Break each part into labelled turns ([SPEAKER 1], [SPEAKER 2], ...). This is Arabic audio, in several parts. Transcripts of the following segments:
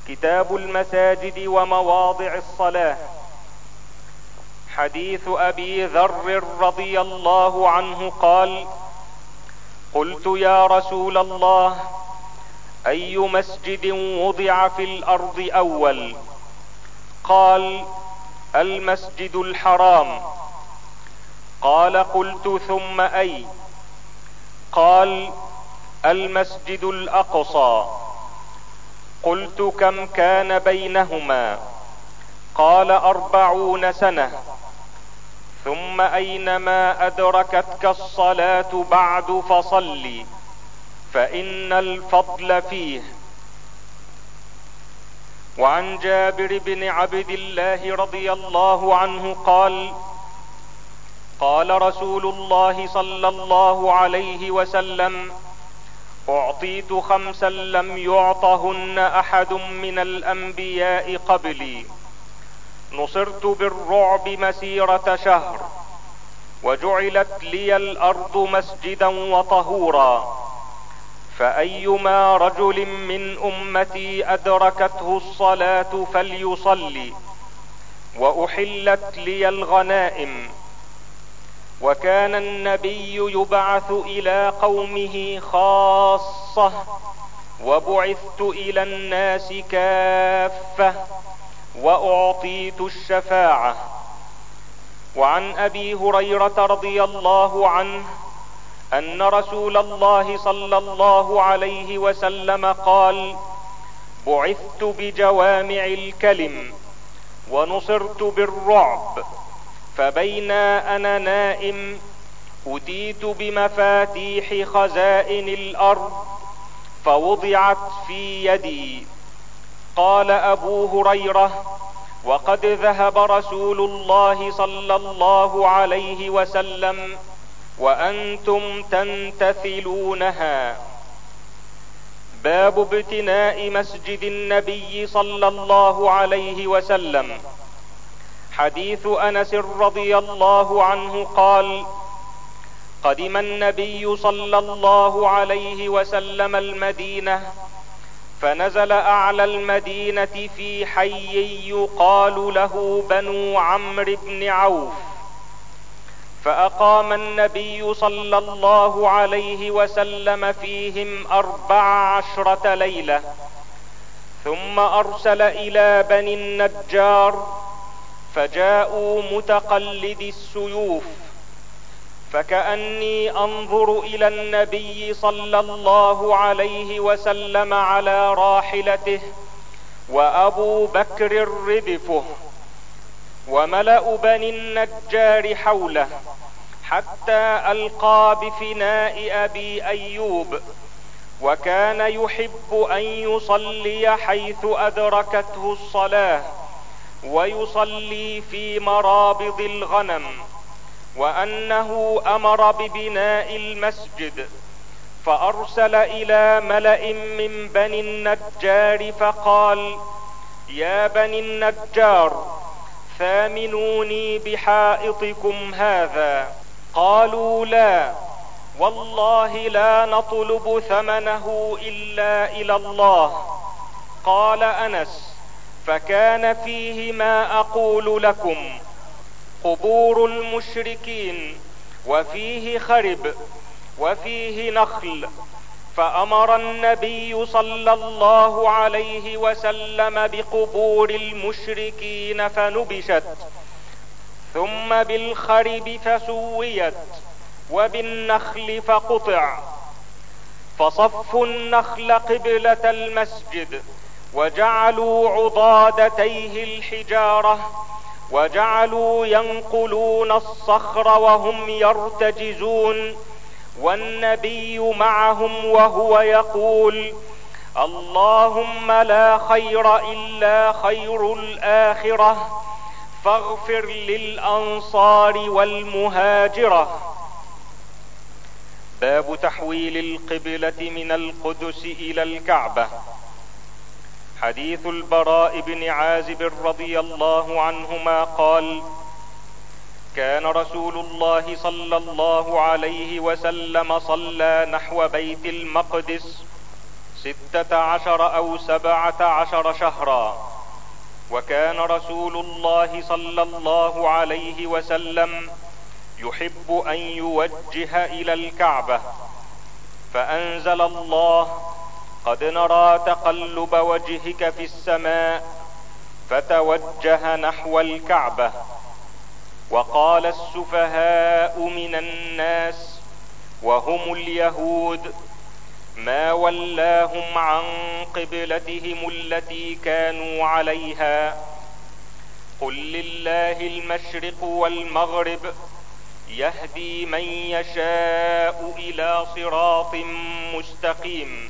[SPEAKER 1] كتاب المساجد ومواضع الصلاة. حديث ابي ذر رضي الله عنه قال: قلت يا رسول الله، اي مسجد وضع في الارض اول؟ قال: المسجد الحرام. قال: قلت ثم اي؟ قال: المسجد الاقصى. قلت: كم كان بينهما؟ قال: 40 سنة. ثم اينما ادركتك الصلاة بعد فصل، فان الفضل فيه. وعن جابر بن عبد الله رضي الله عنه قال: قال رسول الله صلى الله عليه وسلم: اعطيت 5 لم يعطهن احد من الانبياء قبلي: نصرت بالرعب مسيرة شهر، وجعلت لي الارض مسجدا وطهورا، فايما رجل من امتي ادركته الصلاة فليصلي، واحلت لي الغنائم. وكان النبي يبعث الى قومه خاصة، وبعثت الى الناس كافة، واعطيت الشفاعة. وعن ابي هريرة رضي الله عنه ان رسول الله صلى الله عليه وسلم قال: بعثت بجوامع الكلم، ونصرت بالرعب، فبينا انا نائم اتيت بمفاتيح خزائن الارض فوضعت في يدي. قال ابو هريرة: وقد ذهب رسول الله صلى الله عليه وسلم وانتم تنتثلونها. باب ابتناء مسجد النبي صلى الله عليه وسلم. حديث انس رضي الله عنه قال: قدم النبي صلى الله عليه وسلم المدينة، فنزل اعلى المدينة في حي يقال له بنو عمرو بن عوف، فاقام النبي صلى الله عليه وسلم فيهم 14 ليلة، ثم ارسل الى بني النجار، فجاءوا متقلدي السيوف، فكأني انظر الى النبي صلى الله عليه وسلم على راحلته، وابو بكر ردفه، وملأ بني النجار حوله، حتى القى بفناء ابي ايوب، وكان يحب ان يصلي حيث ادركته الصلاة، ويصلي في مرابض الغنم، وانه امر ببناء المسجد. فارسل الى ملأ من بني النجار فقال: يا بني النجار، ثامنوني بحائطكم هذا. قالوا: لا والله لا نطلب ثمنه الا الى الله. قال انس: فكان فيه ما اقول لكم: قبور المشركين، وفيه خرب، وفيه نخل. فامر النبي صلى الله عليه وسلم بقبور المشركين فنبشت، ثم بالخرب فسويت، وبالنخل فقطع. فصفوا النخل قبلة المسجد، وجعلوا عضادتيه الحجارة، وجعلوا ينقلون الصخر وهم يرتجزون، والنبي معهم وهو يقول: اللهم لا خير الا خير الاخرة، فاغفر للانصار والمهاجرة. باب تحويل القبلة من القدس الى الكعبة. حديث البراء بن عازب رضي الله عنهما قال: كان رسول الله صلى الله عليه وسلم صلى نحو بيت المقدس، 16 أو 17 شهرا. وكان رسول الله صلى الله عليه وسلم يحب أن يوجه إلى الكعبة، فأنزل الله: قد نرى تقلب وجهك في السماء، فتوجه نحو الكعبة. وقال السفهاء من الناس وهم اليهود: ما ولاهم عن قبلتهم التي كانوا عليها؟ قل لله المشرق والمغرب، يهدي من يشاء إلى صراط مستقيم.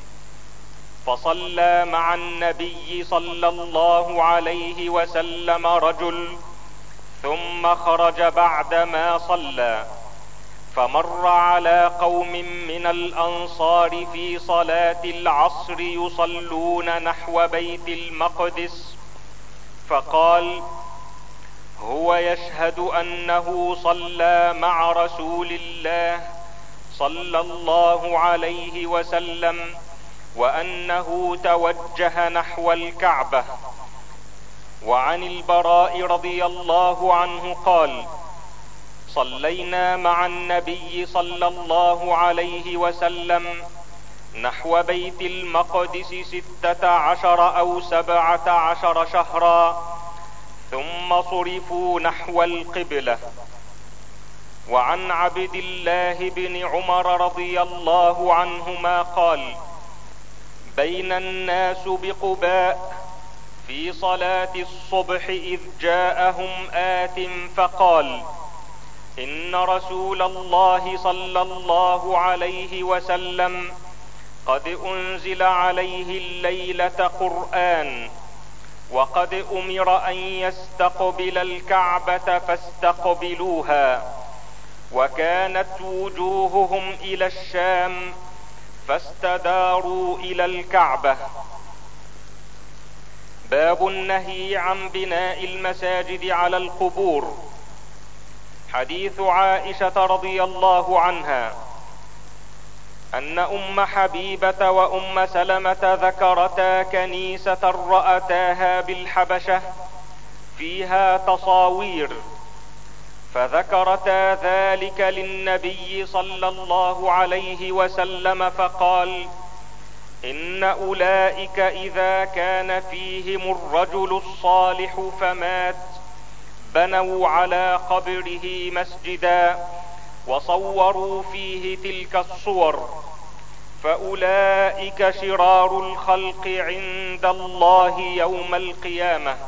[SPEAKER 1] فصلى مع النبي صلى الله عليه وسلم رجل، ثم خرج بعدما صلى، فمر على قوم من الأنصار في صلاة العصر يصلون نحو بيت المقدس، فقال: هو يشهد أنه صلى مع رسول الله صلى الله عليه وسلم، وأنه توجه نحو الكعبة. وعن البراء رضي الله عنه قال: صلينا مع النبي صلى الله عليه وسلم نحو بيت المقدس 16 أو 17 شهرا، ثم صرفوا نحو القبلة. وعن عبد الله بن عمر رضي الله عنهما قال: بين الناس بقباء في صلاة الصبح إذ جاءهم آت فقال: إن رسول الله صلى الله عليه وسلم قد أنزل عليه الليلة قرآن، وقد أمر أن يستقبل الكعبة فاستقبلوها، وكانت وجوههم إلى الشام فاستداروا إلى الكعبة. باب النهي عن بناء المساجد على القبور. حديث عائشة رضي الله عنها أن أم حبيبة وأم سلمة ذكرتا كنيسة رأتاها بالحبشة فيها تصاوير، فذكرتا ذلك للنبي صلى الله عليه وسلم، فقال: إن أولئك إذا كان فيهم الرجل الصالح فمات بنوا على قبره مسجدا وصوروا فيه تلك الصور، فأولئك شرار الخلق عند الله يوم القيامة.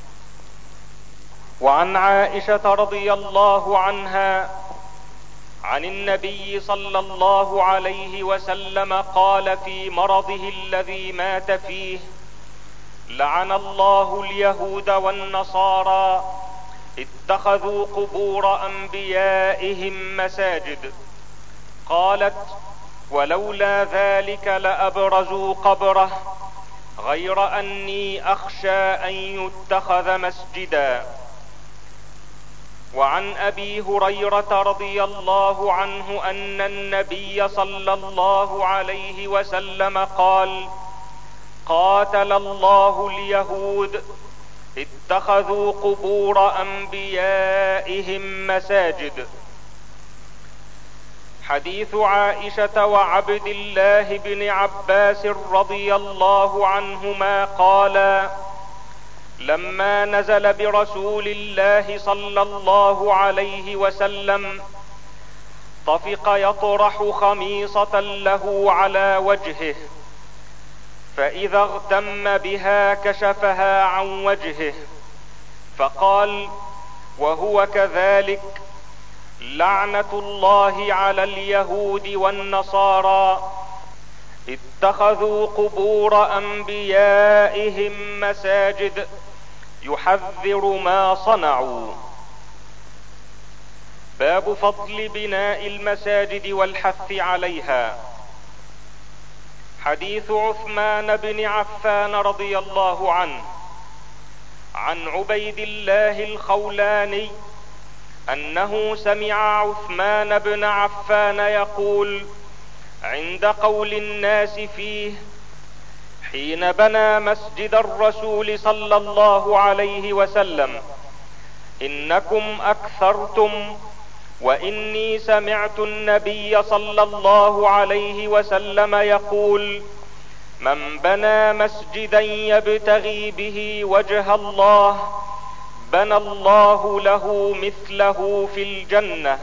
[SPEAKER 1] وعن عائشة رضي الله عنها عن النبي صلى الله عليه وسلم قال في مرضه الذي مات فيه: لعن الله اليهود والنصارى اتخذوا قبور أنبيائهم مساجد. قالت: ولولا ذلك لأبرزوا قبره، غير أني أخشى أن يتخذ مسجدا. وعن أبي هريرة رضي الله عنه أن النبي صلى الله عليه وسلم قال: قاتل الله اليهود اتخذوا قبور أنبيائهم مساجد. حديث عائشة وعبد الله بن عباس رضي الله عنهما قالا: لما نزل برسول الله صلى الله عليه وسلم طفق يطرح خميصة له على وجهه، فإذا اغتم بها كشفها عن وجهه، فقال وهو كذلك: لعنة الله على اليهود والنصارى اتخذوا قبور أنبيائهم مساجد، يحذر ما صنعوا. باب فضل بناء المساجد والحث عليها. حديث عثمان بن عفان رضي الله عنه عن عبيد الله الخولاني أنه سمع عثمان بن عفان يقول عند قول الناس فيه: حين بنى مسجد الرسول صلى الله عليه وسلم: إنكم أكثرتم، وإني سمعت النبي صلى الله عليه وسلم يقول: من بنى مسجدا يبتغي به وجه الله بنى الله له مثله في الجنة.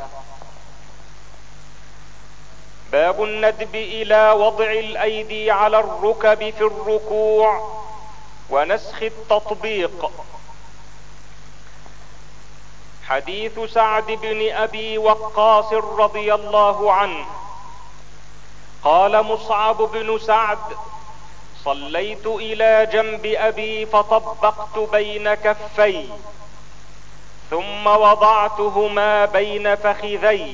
[SPEAKER 1] باب الندب إلى وضع الأيدي على الركب في الركوع ونسخ التطبيق. حديث سعد بن أبي وقاص رضي الله عنه قال مصعب بن سعد: صليت إلى جنب أبي فطبقت بين كفي، ثم وضعتهما بين فخذي،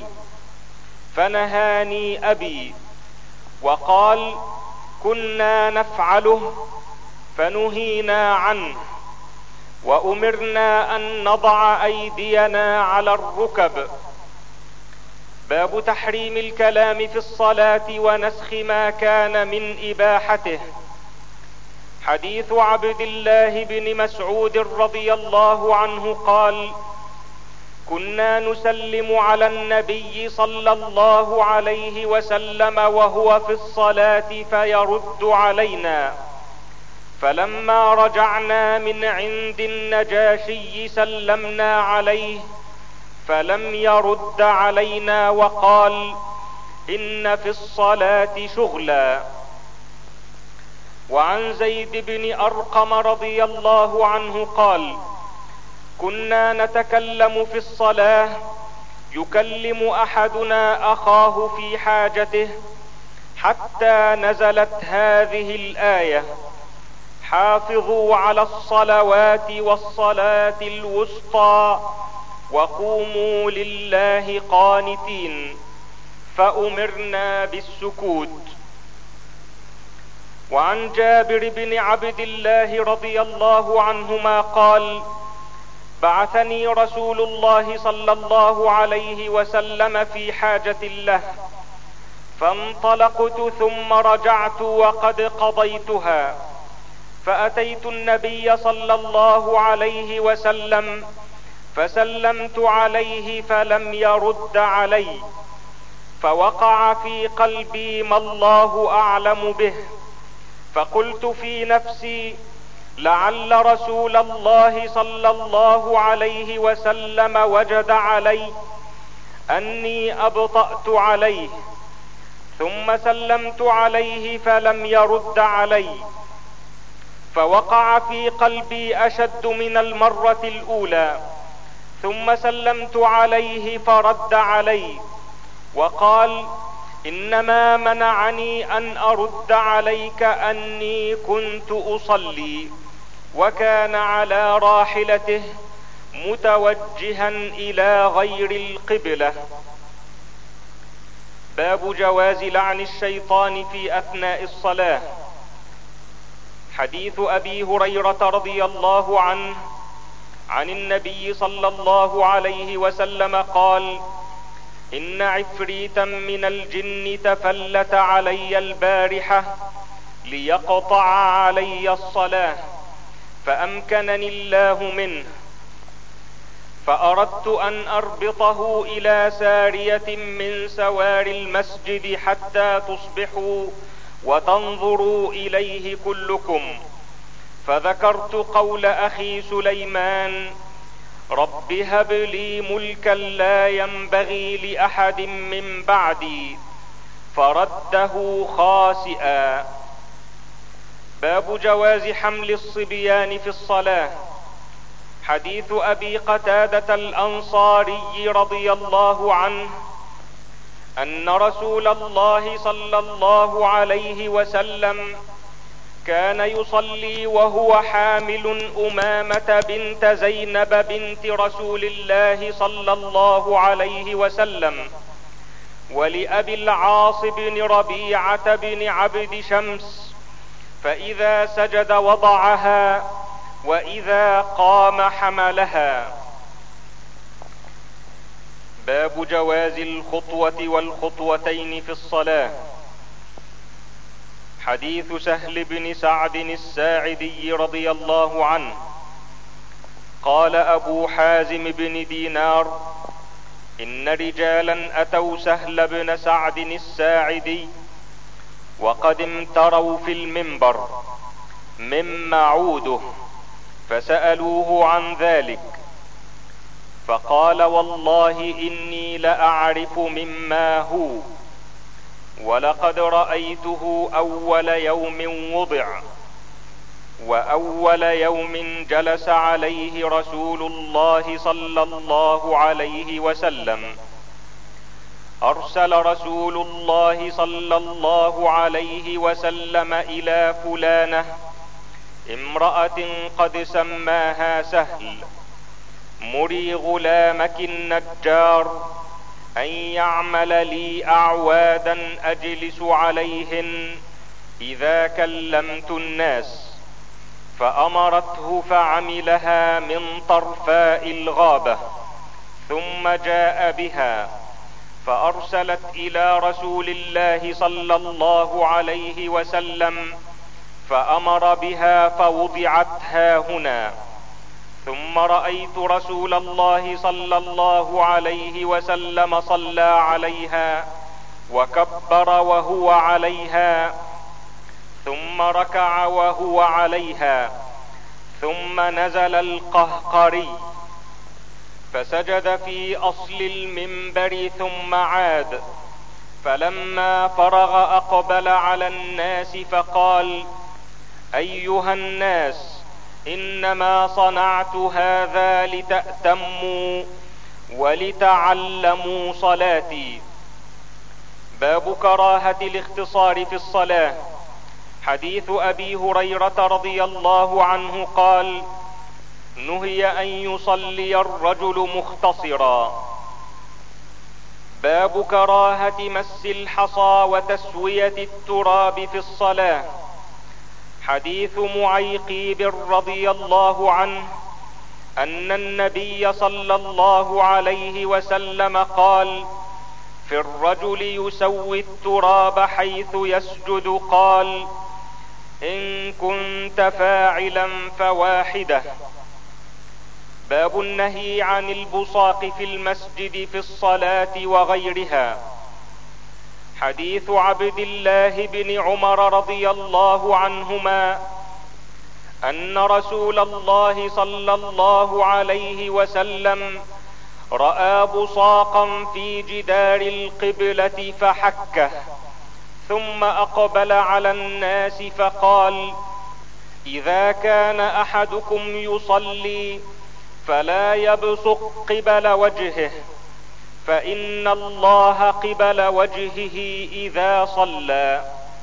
[SPEAKER 1] فنهاني أبي وقال: كنا نفعله فنهينا عنه، وأمرنا أن نضع أيدينا على الركب. باب تحريم الكلام في الصلاة ونسخ ما كان من إباحته. حديث عبد الله بن مسعود رضي الله عنه قال: كنا نسلم على النبي صلى الله عليه وسلم وهو في الصلاة فيرد علينا، فلما رجعنا من عند النجاشي سلمنا عليه فلم يرد علينا وقال: إن في الصلاة شغلا. وعن زيد بن أرقم رضي الله عنه قال: كنا نتكلم في الصلاة يكلم أحدنا أخاه في حاجته حتى نزلت هذه الآية: حافظوا على الصلوات والصلاة الوسطى وقوموا لله قانتين، فأمرنا بالسكوت. وعن جابر بن عبد الله رضي الله عنهما قال: بعثني رسول الله صلى الله عليه وسلم في حاجة له، فانطلقت ثم رجعت وقد قضيتها، فأتيت النبي صلى الله عليه وسلم فسلمت عليه فلم يرد علي، فوقع في قلبي ما الله أعلم به، فقلت في نفسي: لعل رسول الله صلى الله عليه وسلم وجد علي أني أبطأت عليه، ثم سلمت عليه فلم يرد علي، فوقع في قلبي أشد من المرة الأولى، ثم سلمت عليه فرد علي وقال: إنما منعني أن أرد عليك أني كنت أصلي، وكان على راحلته متوجها إلى غير القبلة. باب جواز لعن الشيطان في أثناء الصلاة. حديث أبي هريرة رضي الله عنه عن النبي صلى الله عليه وسلم قال: إن عفريتا من الجن تفلت علي البارحة ليقطع علي الصلاة، فأمكنني الله منه، فأردت أن أربطه إلى سارية من سوار المسجد حتى تصبحوا وتنظروا إليه كلكم، فذكرت قول أخي سليمان: رب هب لي ملكا لا ينبغي لأحد من بعدي، فرده خاسئا. باب جواز حمل الصبيان في الصلاة. حديث أبي قتادة الأنصاري رضي الله عنه أن رسول الله صلى الله عليه وسلم كان يصلي وهو حامل أمامة بنت زينب بنت رسول الله صلى الله عليه وسلم، ولأبي العاص بن ربيعة بن عبد شمس، فإذا سجد وضعها وإذا قام حملها. باب جواز الخطوة والخطوتين في الصلاة. حديث سهل بن سعد الساعدي رضي الله عنه قال أبو حازم بن دينار: إن رجالا أتوا سهل بن سعد الساعدي وقد امتروا في المنبر مما عوده، فسألوه عن ذلك، فقال: والله إني لأعرف مما هو، ولقد رأيته أول يوم وضع، وأول يوم جلس عليه رسول الله صلى الله عليه وسلم. أرسل رسول الله صلى الله عليه وسلم إلى فلانة امرأة قد سماها سهل: مري غلامك النجار أن يعمل لي أعوادا أجلس عليهن إذا كلمت الناس. فأمرته فعملها من طرفاء الغابة، ثم جاء بها فأرسلت إلى رسول الله صلى الله عليه وسلم، فأمر بها فوضعت هاهنا. ثم رأيت رسول الله صلى الله عليه وسلم صلى عليها وكبر وهو عليها، ثم ركع وهو عليها، ثم نزل القهقري فسجد في أصل المنبر ثم عاد. فلما فرغ أقبل على الناس فقال: أيها الناس، إنما صنعت هذا لتأتموا ولتعلموا صلاتي. باب كراهة الاختصار في الصلاة. حديث أبي هريرة رضي الله عنه قال: نهي أن يصلي الرجل مختصرا. باب كراهة مس الحصى وتسوية التراب في الصلاة. حديث معيقيب رضي الله عنه أن النبي صلى الله عليه وسلم قال: في الرجل يسوي التراب حيث يسجد، قال: إن كنت فاعلا فواحدة. باب النهي عن البصاق في المسجد في الصلاة وغيرها. حديث عبد الله بن عمر رضي الله عنهما أن رسول الله صلى الله عليه وسلم رأى بصاقا في جدار القبلة فحكه، ثم أقبل على الناس فقال: إذا كان أحدكم يصلي فلا يبصق قبل وجهه، فإن الله قبل وجهه إذا صلى.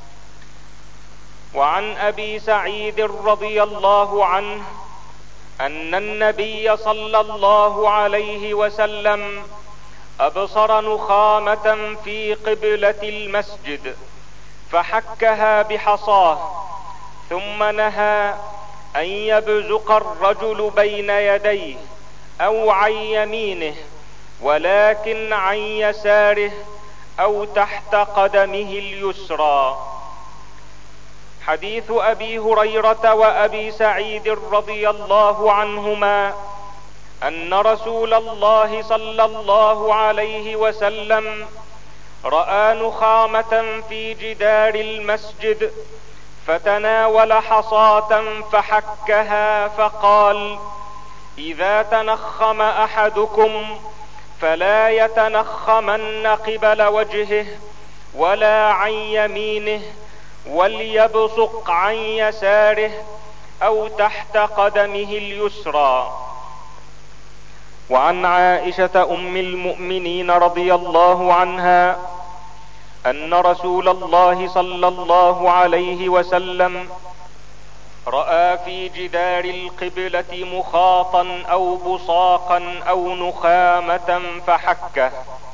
[SPEAKER 1] وعن أبي سعيد رضي الله عنه أن النبي صلى الله عليه وسلم أبصر نخامة في قبلة المسجد فحكها بحصاه، ثم نهى أن يبزق الرجل بين يديه أو عن يمينه، ولكن عن يساره أو تحت قدمه اليسرى. حديث أبي هريرة وأبي سعيد رضي الله عنهما أن رسول الله صلى الله عليه وسلم رأى نخامة في جدار المسجد فتناول حصاة فحكها فقال: إذا تنخم أحدكم فلا يتنخمن قبل وجهه ولا عن يمينه، وليبصق عن يساره أو تحت قدمه اليسرى. وعن عائشة أم المؤمنين رضي الله عنها أن رسول الله صلى الله عليه وسلم رأى في جدار القبلة مخاطا أو بصاقا أو نخامة فحكه.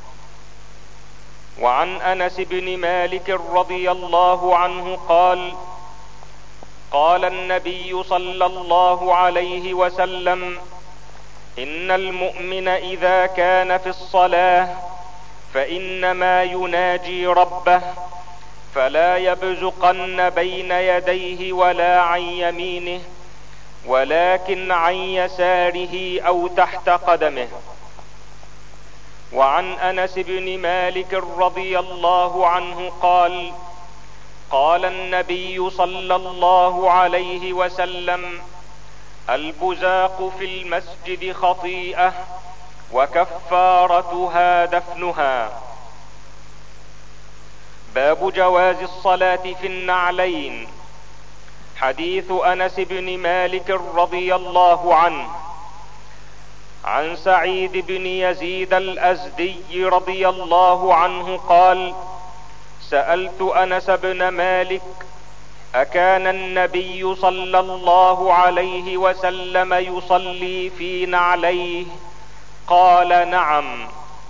[SPEAKER 1] وعن أنس بن مالك رضي الله عنه قال: قال النبي صلى الله عليه وسلم: إن المؤمن إذا كان في الصلاة فإنما يناجي ربه، فلا يبزقن بين يديه ولا عن يمينه، ولكن عن يساره او تحت قدمه. وعن انس بن مالك رضي الله عنه قال: قال النبي صلى الله عليه وسلم: البزاق في المسجد خطيئة وكفارتها دفنها. باب جواز الصلاة في النعلين. حديث انس بن مالك رضي الله عنه عن سعيد بن يزيد الازدي رضي الله عنه قال: سألت انس بن مالك: اكان النبي صلى الله عليه وسلم يصلي في نعليه؟ قال: نعم.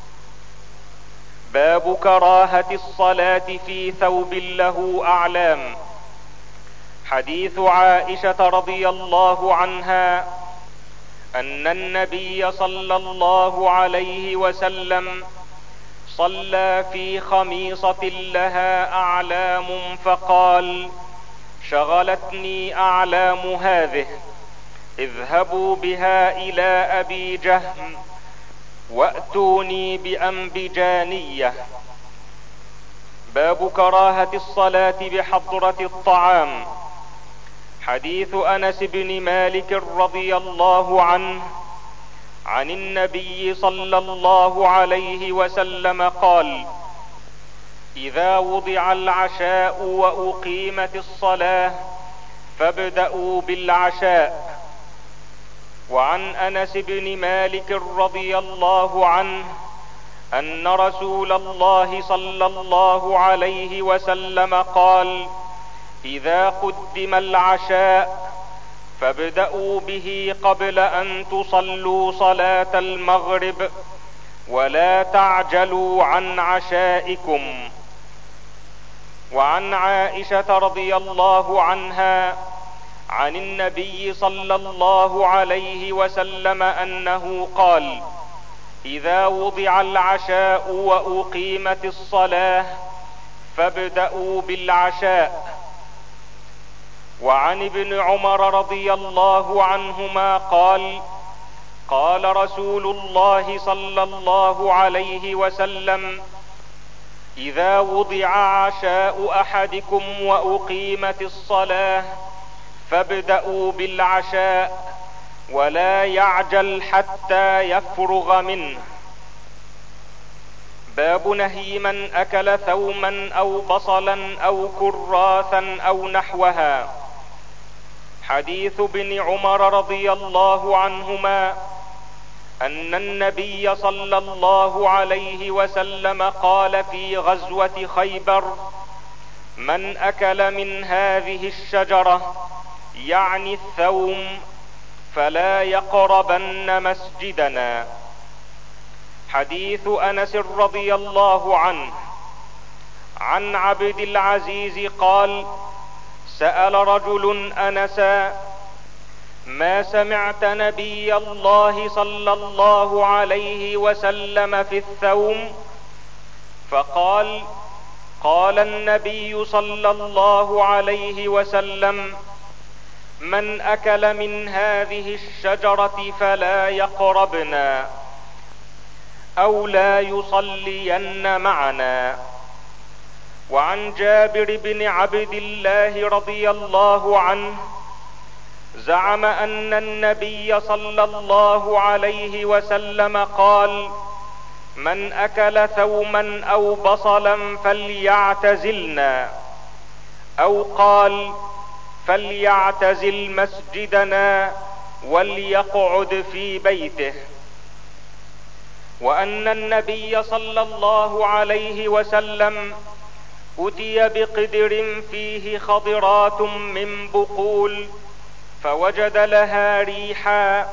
[SPEAKER 1] باب كراهة الصلاة في ثوب له اعلام. حديث عائشة رضي الله عنها ان النبي صلى الله عليه وسلم صلى في خميصة لها اعلام فقال: شغلتني اعلام هذه، اذهبوا بها الى ابي جهم واتوني بانبجانية. باب كراهة الصلاة بحضرة الطعام. حديث انس بن مالك رضي الله عنه عن النبي صلى الله عليه وسلم قال: اذا وضع العشاء واقيمت الصلاة فابدأوا بالعشاء. وعن انس بن مالك رضي الله عنه ان رسول الله صلى الله عليه وسلم قال: اذا قدم العشاء فابدأوا به قبل ان تصلوا صلاة المغرب، ولا تعجلوا عن عشائكم. وعن عائشة رضي الله عنها عن النبي صلى الله عليه وسلم انه قال: اذا وضع العشاء واقيمت الصلاة فابدأوا بالعشاء. وعن ابن عمر رضي الله عنهما قال: قال رسول الله صلى الله عليه وسلم: اذا وضع عشاء احدكم واقيمت الصلاة فابدأوا بالعشاء ولا يعجل حتى يفرغ منه. باب نهي من اكل ثوما او بصلا او كراثا او نحوها. حديث ابن عمر رضي الله عنهما ان النبي صلى الله عليه وسلم قال في غزوة خيبر: من اكل من هذه الشجرة، يعني الثوم، فلا يقربن مسجدنا. حديث انس رضي الله عنه عن عبد العزيز قال: سأل رجل انسا: ما سمعت نبي الله صلى الله عليه وسلم في الثوم؟ فقال: قال النبي صلى الله عليه وسلم: من اكل من هذه الشجرة فلا يقربنا او لا يصلين معنا. وعن جابر بن عبد الله رضي الله عنه زعم ان النبي صلى الله عليه وسلم قال: من اكل ثوما او بصلا فليعتزلنا، او قال: فليعتزل مسجدنا وليقعد في بيته. وان النبي صلى الله عليه وسلم اتي بقدر فيه خضرات من بقول فوجد لها ريحا،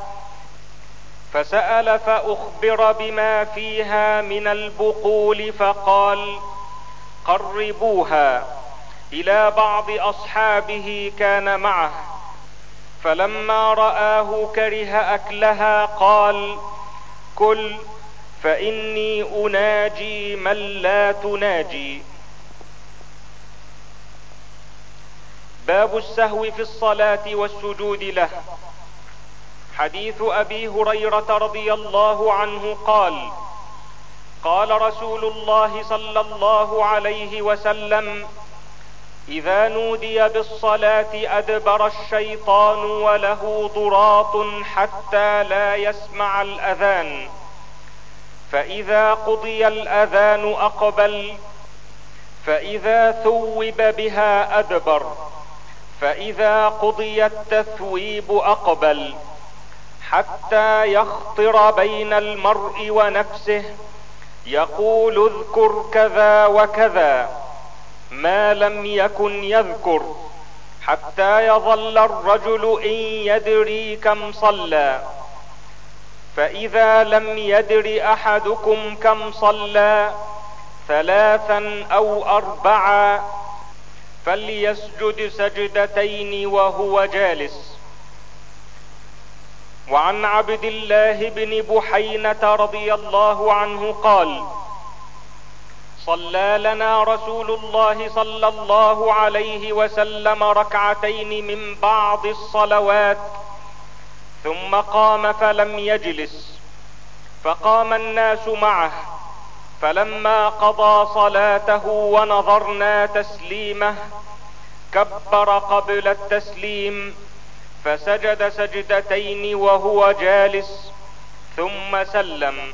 [SPEAKER 1] فسأل فاخبر بما فيها من البقول فقال: قربوها الى بعض اصحابه كان معه، فلما رآه كره اكلها قال: كل، فاني اناجي من لا تناجي. باب السهو في الصلاة والسجود له. حديث ابي هريرة رضي الله عنه قال: قال رسول الله صلى الله عليه وسلم: اذا نودي بالصلاة ادبر الشيطان وله ضراط حتى لا يسمع الاذان، فاذا قضي الاذان اقبل، فاذا ثوب بها ادبر، فاذا قضي التثويب اقبل، حتى يخطر بين المرء ونفسه يقول اذكر كذا وكذا ما لم يكن يذكر، حتى يظل الرجل ان يدري كم صلى، فاذا لم يدر احدكم كم صلى 3 أو 4 فليسجد سجدتين وهو جالس. وعن عبد الله بن بحينة رضي الله عنه قال: صلى لنا رسول الله صلى الله عليه وسلم ركعتين من بعض الصلوات، ثم قام فلم يجلس، فقام الناس معه، فلما قضى صلاته ونظرنا تسليمه كبر قبل التسليم، فسجد سجدتين وهو جالس ثم سلم.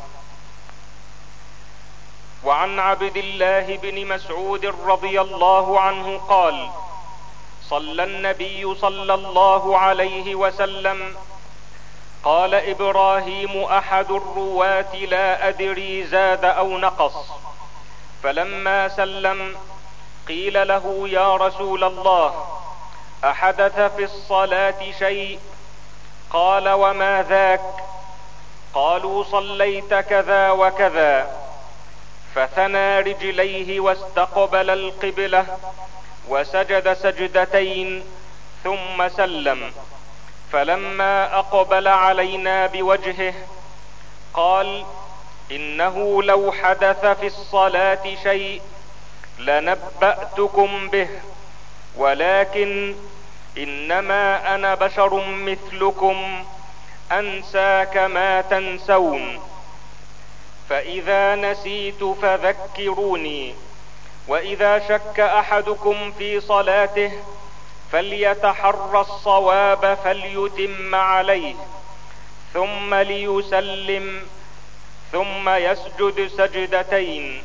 [SPEAKER 1] وعن عبد الله بن مسعود رضي الله عنه قال: صلى النبي صلى الله عليه وسلم، قال ابراهيم احد الرواة لا ادري زاد او نقص، فلما سلم قيل له: يا رسول الله، احدث في الصلاة شيء؟ قال: وما ذاك؟ قالوا: صليت كذا وكذا، فثنى رجليه واستقبل القبلة وسجد سجدتين ثم سلم، فلما اقبل علينا بوجهه قال: انه لو حدث في الصلاة شيء لنبأتكم به، ولكن انما انا بشر مثلكم انسى كما تنسون، فاذا نسيت فذكروني، واذا شك احدكم في صلاته فليتحرى الصواب فليتم عليه، ثم ليسلم، ثم يسجد سجدتين.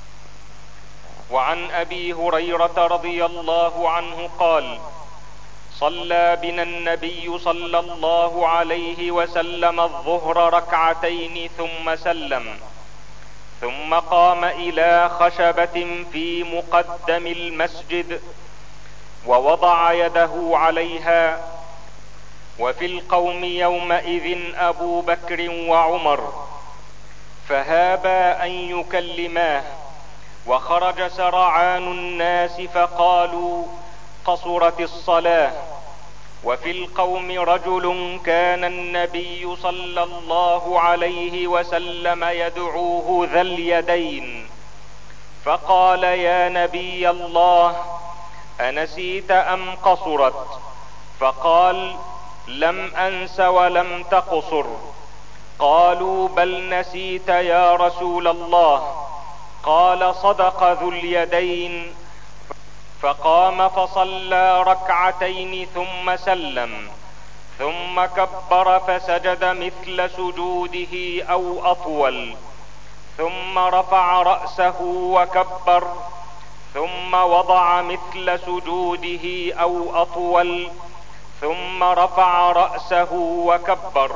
[SPEAKER 1] وعن ابي هريرة رضي الله عنه قال: صلى بنا النبي صلى الله عليه وسلم الظهر ركعتين ثم سلم، ثم قام الى خشبة في مقدم المسجد ووضع يده عليها، وفي القوم يومئذ ابو بكر وعمر، فهابا ان يكلماه، وخرج سرعان الناس فقالوا: قصرت الصلاة. وفي القوم رجل كان النبي صلى الله عليه وسلم يدعوه ذا اليدين، فقال: يا نبي الله، انسيت ام قصرت؟ فقال: لم انس ولم تقصر. قالوا: بل نسيت يا رسول الله. قال: صدق ذو اليدين. فقام فصلى ركعتين ثم سلم، ثم كبر فسجد مثل سجوده او اطول، ثم رفع رأسه وكبر، ثم وضع مثل سجوده او اطول، ثم رفع رأسه وكبر.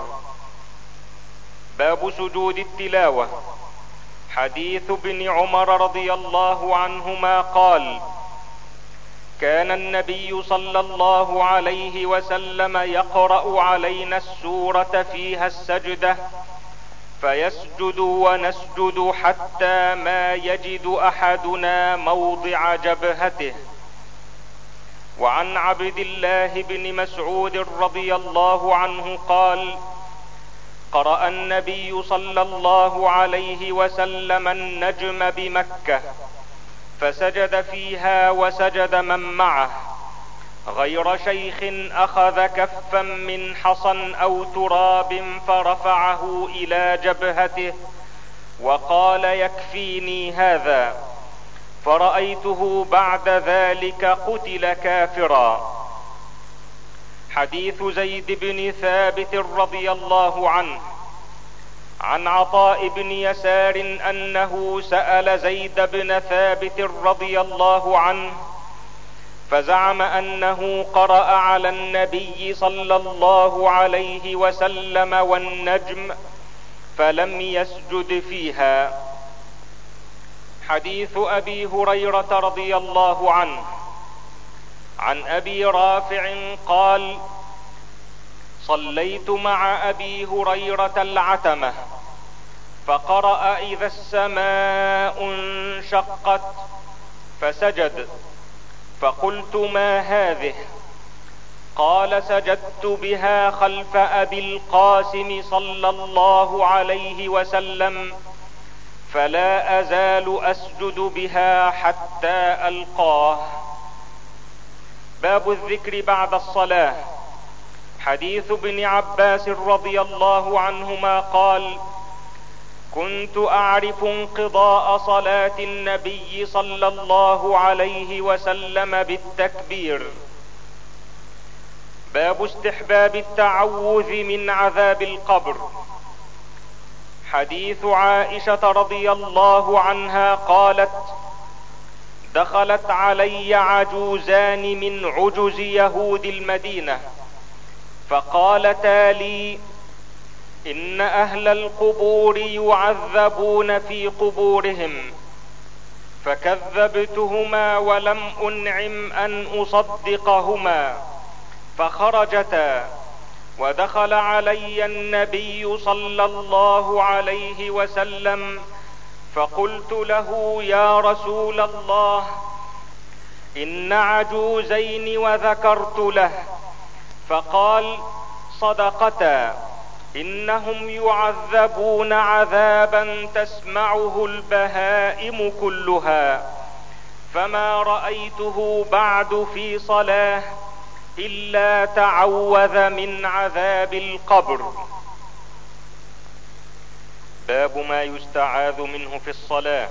[SPEAKER 1] باب سجود التلاوة. حديث ابن عمر رضي الله عنهما قال: كان النبي صلى الله عليه وسلم يقرأ علينا السورة فيها السجدة، فيسجد ونسجد حتى ما يجد احدنا موضع جبهته. وعن عبد الله بن مسعود رضي الله عنه قال: قرأ النبي صلى الله عليه وسلم النجم بمكة، فسجد فيها وسجد من معه، غير شيخ اخذ كفا من حصى او تراب فرفعه الى جبهته وقال يكفيني هذا، فرأيته بعد ذلك قتل كافرا. حديث زيد بن ثابت رضي الله عنه عن عطاء بن يسار انه سأل زيد بن ثابت رضي الله عنه فزعم انه قرأ على النبي صلى الله عليه وسلم والنجم فلم يسجد فيها. حديث ابي هريرة رضي الله عنه عن ابي رافع قال: صليت مع ابي هريرة العتمة فقرأ اذا السماء انشقت فسجد، فقلت ما هذه؟ قال: سجدت بها خلف ابي القاسم صلى الله عليه وسلم فلا ازال اسجد بها حتى القاه. باب الذكر بعد الصلاة. حديث ابن عباس رضي الله عنهما قال: كنت اعرف انقضاء صلاة النبي صلى الله عليه وسلم بالتكبير. باب استحباب التعوذ من عذاب القبر. حديث عائشة رضي الله عنها قالت: دخلت علي عجوزان من عجز يهود المدينة فقالتا لي: ان اهل القبور يعذبون في قبورهم، فكذبتهما ولم انعم ان اصدقهما، فخرجتا ودخل علي النبي صلى الله عليه وسلم فقلت له: يا رسول الله، ان عجوزين، وذكرت له، فقال: صدقتا، انهم يعذبون عذابا تسمعه البهائم كلها، فما رأيته بعد في صلاة الا تعوذ من عذاب القبر. باب ما يستعاذ منه في الصلاة.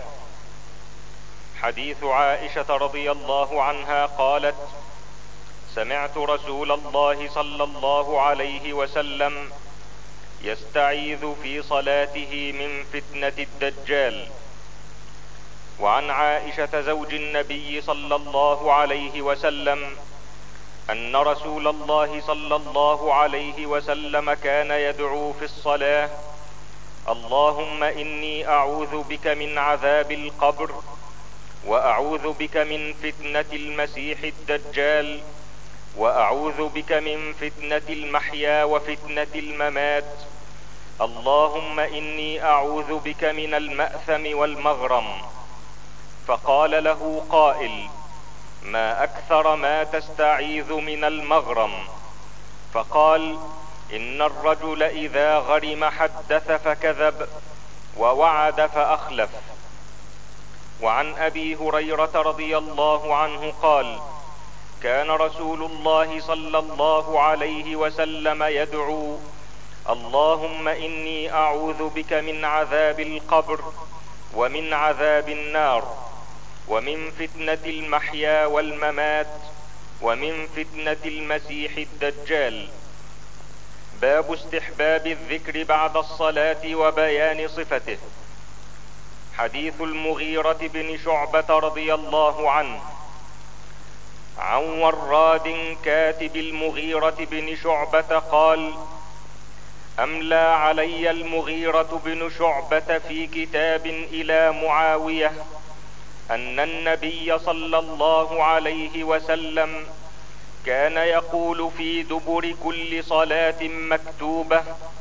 [SPEAKER 1] حديث عائشة رضي الله عنها قالت: سمعت رسول الله صلى الله عليه وسلم يستعيذ في صلاته من فتنة الدجال. وعن عائشة زوج النبي صلى الله عليه وسلم ان رسول الله صلى الله عليه وسلم كان يدعو في الصلاة: اللهم اني اعوذ بك من عذاب القبر، واعوذ بك من فتنة المسيح الدجال، واعوذ بك من فتنة المحيا وفتنة الممات، اللهم اني اعوذ بك من المأثم والمغرم. فقال له قائل: ما اكثر ما تستعيذ من المغرم؟ فقال: ان الرجل اذا غرم حدث فكذب، ووعد فاخلف. وعن ابي هريرة رضي الله عنه قال: كان رسول الله صلى الله عليه وسلم يدعو: اللهم اني اعوذ بك من عذاب القبر، ومن عذاب النار، ومن فتنة المحيا والممات، ومن فتنة المسيح الدجال. باب استحباب الذكر بعد الصلاة وبيان صفته. حديث المغيرة بن شعبة رضي الله عنه عن وراد كاتب المغيرة بن شعبة قال: املى علي المغيرة بن شعبة في كتاب الى معاوية ان النبي صلى الله عليه وسلم كان يقول في دبر كل صلاة مكتوبة: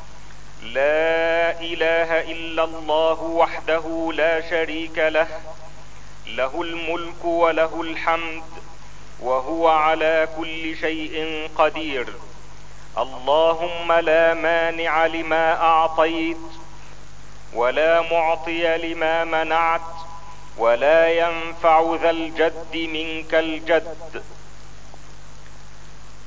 [SPEAKER 1] لا اله الا الله وحده لا شريك له، له الملك وله الحمد وهو على كل شيء قدير، اللهم لا مانع لما اعطيت، ولا معطي لما منعت، ولا ينفع ذا الجد منك الجد.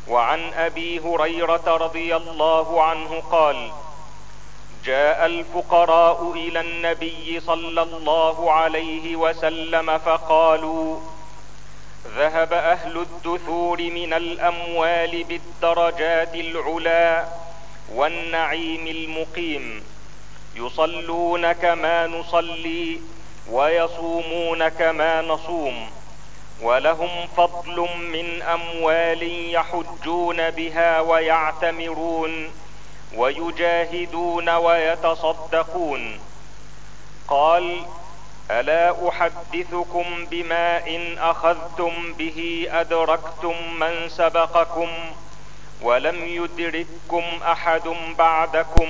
[SPEAKER 1] وعن ابي هريرة رضي الله عنه قال: جاء الفقراء الى النبي صلى الله عليه وسلم فقالوا: ذهب اهل الدثور من الاموال بالدرجات العلى والنعيم المقيم، يصلون كما نصلي ويصومون كما نصوم، ولهم فضل من اموال يحجون بها ويعتمرون ويجاهدون ويتصدقون. قال: الا احدثكم بما ان اخذتم به ادركتم من سبقكم ولم يدرككم احد بعدكم،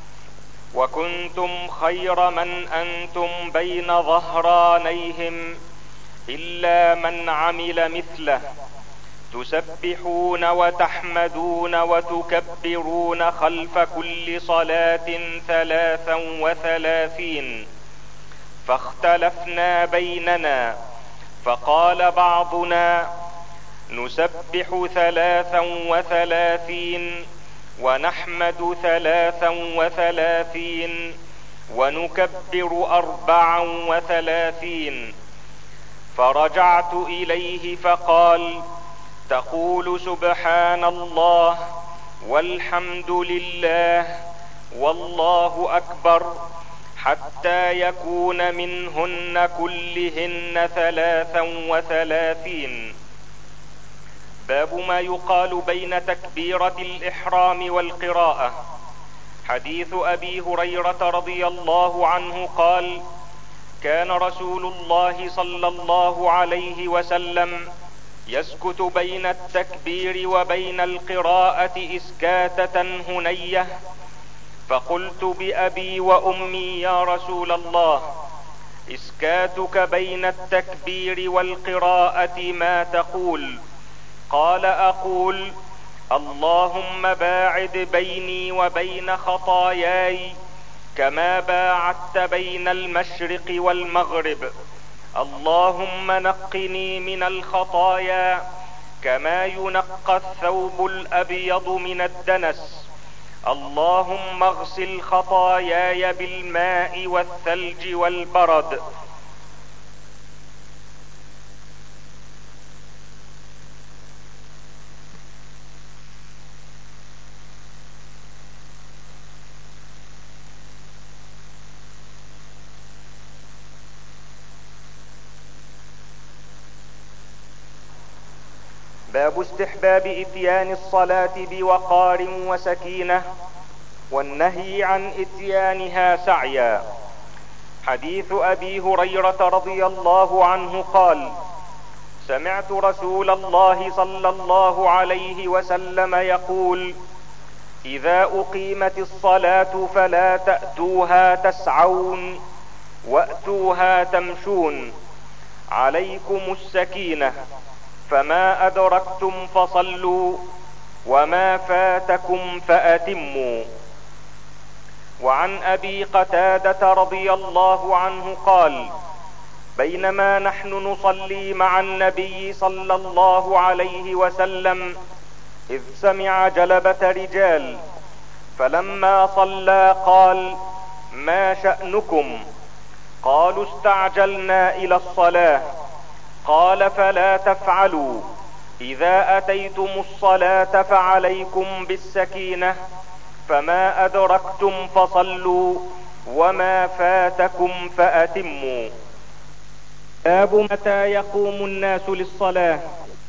[SPEAKER 1] وكنتم خير من انتم بين ظهرانيهم الا من عمل مثله، تسبحون وتحمدون وتكبرون خلف كل صلاة 33. فاختلفنا بيننا، فقال بعضنا: نسبح 33 ونحمد 33 ونكبر 34. فرجعت اليه فقال: تقول سبحان الله والحمد لله والله اكبر حتى يكون منهن كلهن 33. باب ما يقال بين تكبيرة الإحرام والقراءة. حديث أبي هريرة رضي الله عنه قال: كان رسول الله صلى الله عليه وسلم يسكت بين التكبير وبين القراءة إسكاتة هنية، فقلت بأبي وأمي يا رسول الله، إسكاتك بين التكبير والقراءة ما تقول؟ قال: أقول: اللهم باعد بيني وبين خطاياي كما باعدت بين المشرق والمغرب، اللهم نقني من الخطايا كما ينقى الثوب الأبيض من الدنس، اللهم اغسل خطاياي بالماء والثلج والبرد. باب استحباب اتيان الصلاة بوقار وسكينة، والنهي عن اتيانها سعيا. حديث ابي هريرة رضي الله عنه قال: سمعت رسول الله صلى الله عليه وسلم يقول: اذا اقيمت الصلاة فلا تأتوها تسعون وأتوها تمشون، عليكم السكينة، فما أدركتم فصلوا وما فاتكم فأتموا. وعن أبي قتادة رضي الله عنه قال: بينما نحن نصلي مع النبي صلى الله عليه وسلم إذ سمع جلبة رجال، فلما صلى قال: ما شأنكم؟ قالوا: استعجلنا إلى الصلاة. قال: فلا تفعلوا، إذا أتيتم الصلاة فعليكم بالسكينة، فما أدركتم فصلوا وما فاتكم فأتموا. باب متى يقوم الناس للصلاة.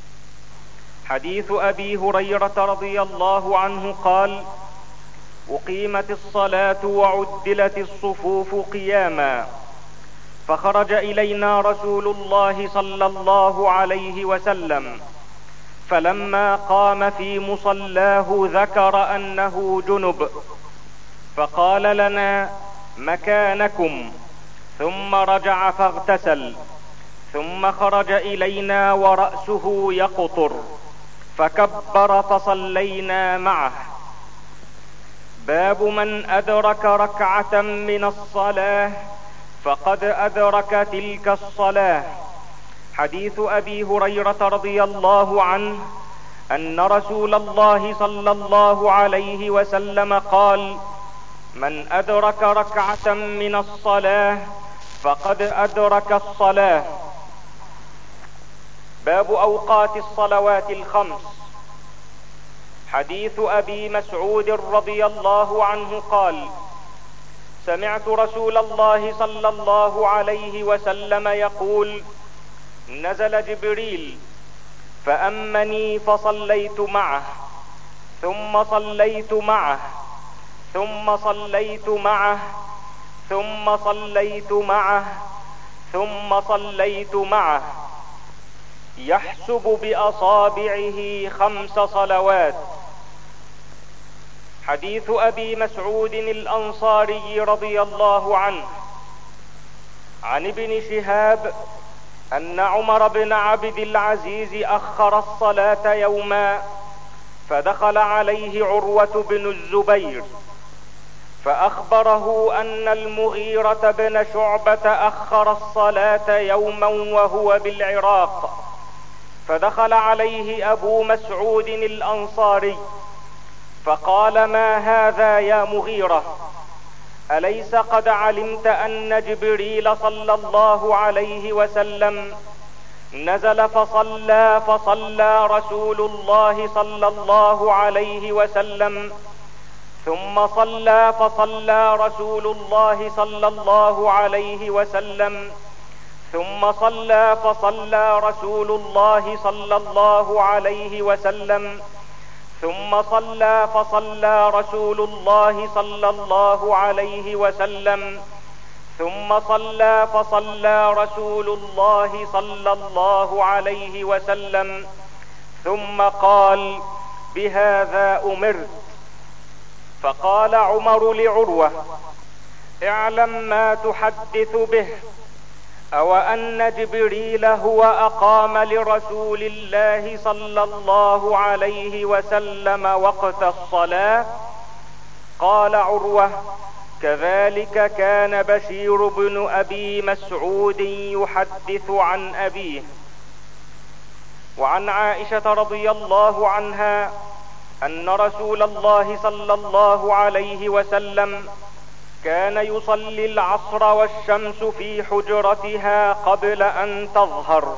[SPEAKER 1] حديث أبي هريرة رضي الله عنه قال: أقيمت الصلاة وعدلت الصفوف قياما، فخرج إلينا رسول الله صلى الله عليه وسلم، فلما قام في مصلاه ذكر أنه جنب، فقال لنا: مكانكم، ثم رجع فاغتسل، ثم خرج إلينا ورأسه يقطر، فكبر فصلينا معه. باب من أدرك ركعة من الصلاة فقد أدرك تلك الصلاة. حديث أبي هريرة رضي الله عنه ان رسول الله صلى الله عليه وسلم قال: من ادرك ركعة من الصلاة فقد ادرك الصلاة. باب اوقات الصلوات الخمس. حديث ابي مسعود رضي الله عنه قال: سمعت رسول الله صلى الله عليه وسلم يقول: نزل جبريل فأمني فصليت معه، ثم صليت معه، ثم صليت معه، ثم صليت معه، ثم صليت معه، يحسب بأصابعه 5 صلوات. حديث ابي مسعود الانصاري رضي الله عنه عن ابن شهاب ان عمر بن عبد العزيز اخر الصلاة يوما، فدخل عليه عروة بن الزبير فاخبره ان المغيرة بن شعبة اخر الصلاة يوما وهو بالعراق. فدخل عليه ابو مسعود الانصاري فقال: ما هذا يا مغيرة؟ أليس قد علمت أن جبريل صلى الله عليه وسلم نزل فصلى رسول الله صلى الله عليه وسلم، ثم فصلى رسول الله صلى الله عليه وسلم، ثم فصلى رسول الله صلى الله عليه وسلم، ثم فصلى رسول الله صلى الله عليه وسلم، ثم فصلى رسول الله صلى الله عليه وسلم، ثم قال: بهذا أمرت. فقال عمر لعروة: اعلم ما تحدث به، أو أن جبريل هو أقام لرسول الله صلى الله عليه وسلم وقت الصلاة؟ قال عروة: كذلك كان بشير بن أبي مسعود يحدث عن أبيه. وعن عائشة رضي الله عنها أن رسول الله صلى الله عليه وسلم كان يصلي العصر والشمس في حجرتها قبل أن تظهر.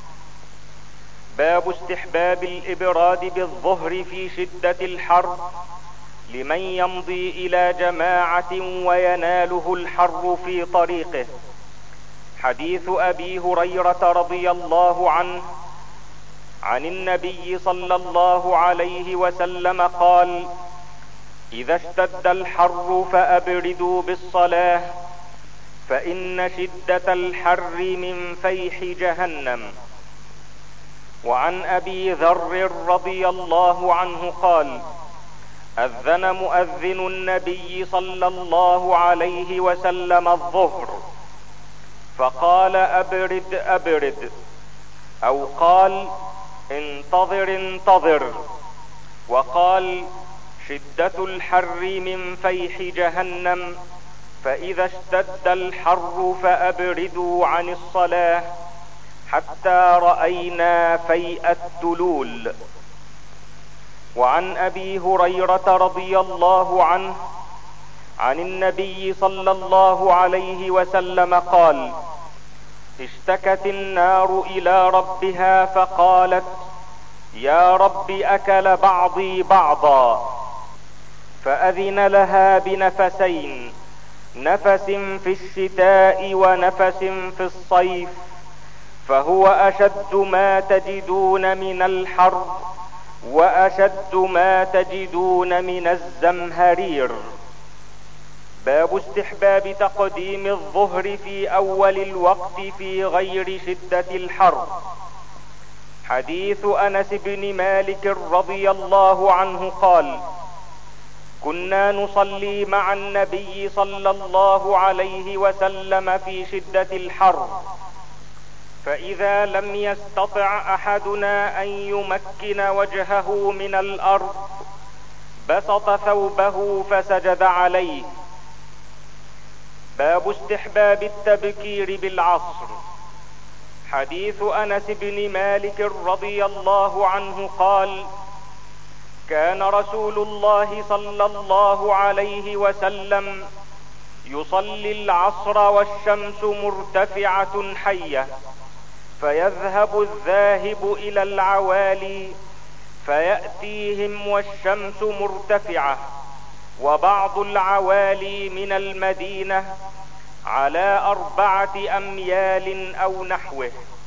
[SPEAKER 1] باب استحباب الإبراد بالظهر في شدة الحر لمن يمضي إلى جماعة ويناله الحر في طريقه. حديث أبي هريرة رضي الله عنه عن النبي صلى الله عليه وسلم قال: إذا اشتد الحر فأبردوا بالصلاة، فإن شدة الحر من فيح جهنم. وعن أبي ذر رضي الله عنه قال: أذن مؤذن النبي صلى الله عليه وسلم الظهر، فقال: أبرد أبرد، أو قال: انتظر انتظر، وقال: شدة الحر من فيح جهنم، فإذا اشتد الحر فأبردوا عن الصلاة حتى رأينا فيء التلول. وعن أبي هريرة رضي الله عنه عن النبي صلى الله عليه وسلم قال: اشتكت النار إلى ربها فقالت: يا رب أكل بعضي بعضا، فأذن لها بنفسين، نفس في الشتاء ونفس في الصيف، فهو أشد ما تجدون من الحر وأشد ما تجدون من الزمهرير. باب استحباب تقديم الظهر في أول الوقت في غير شدة الحر. حديث أنس بن مالك رضي الله عنه قال: كنا نصلي مع النبي صلى الله عليه وسلم في شدة الحر، فإذا لم يستطع أحدنا أن يمكن وجهه من الأرض بسط ثوبه فسجد عليه. باب استحباب التبكير بالعصر. حديث أنس بن مالك رضي الله عنه قال: كان رسول الله صلى الله عليه وسلم يصلي العصر والشمس مرتفعة حية، فيذهب الذاهب الى العوالي فيأتيهم والشمس مرتفعة، وبعض العوالي من المدينة على 4 أميال او نحوه.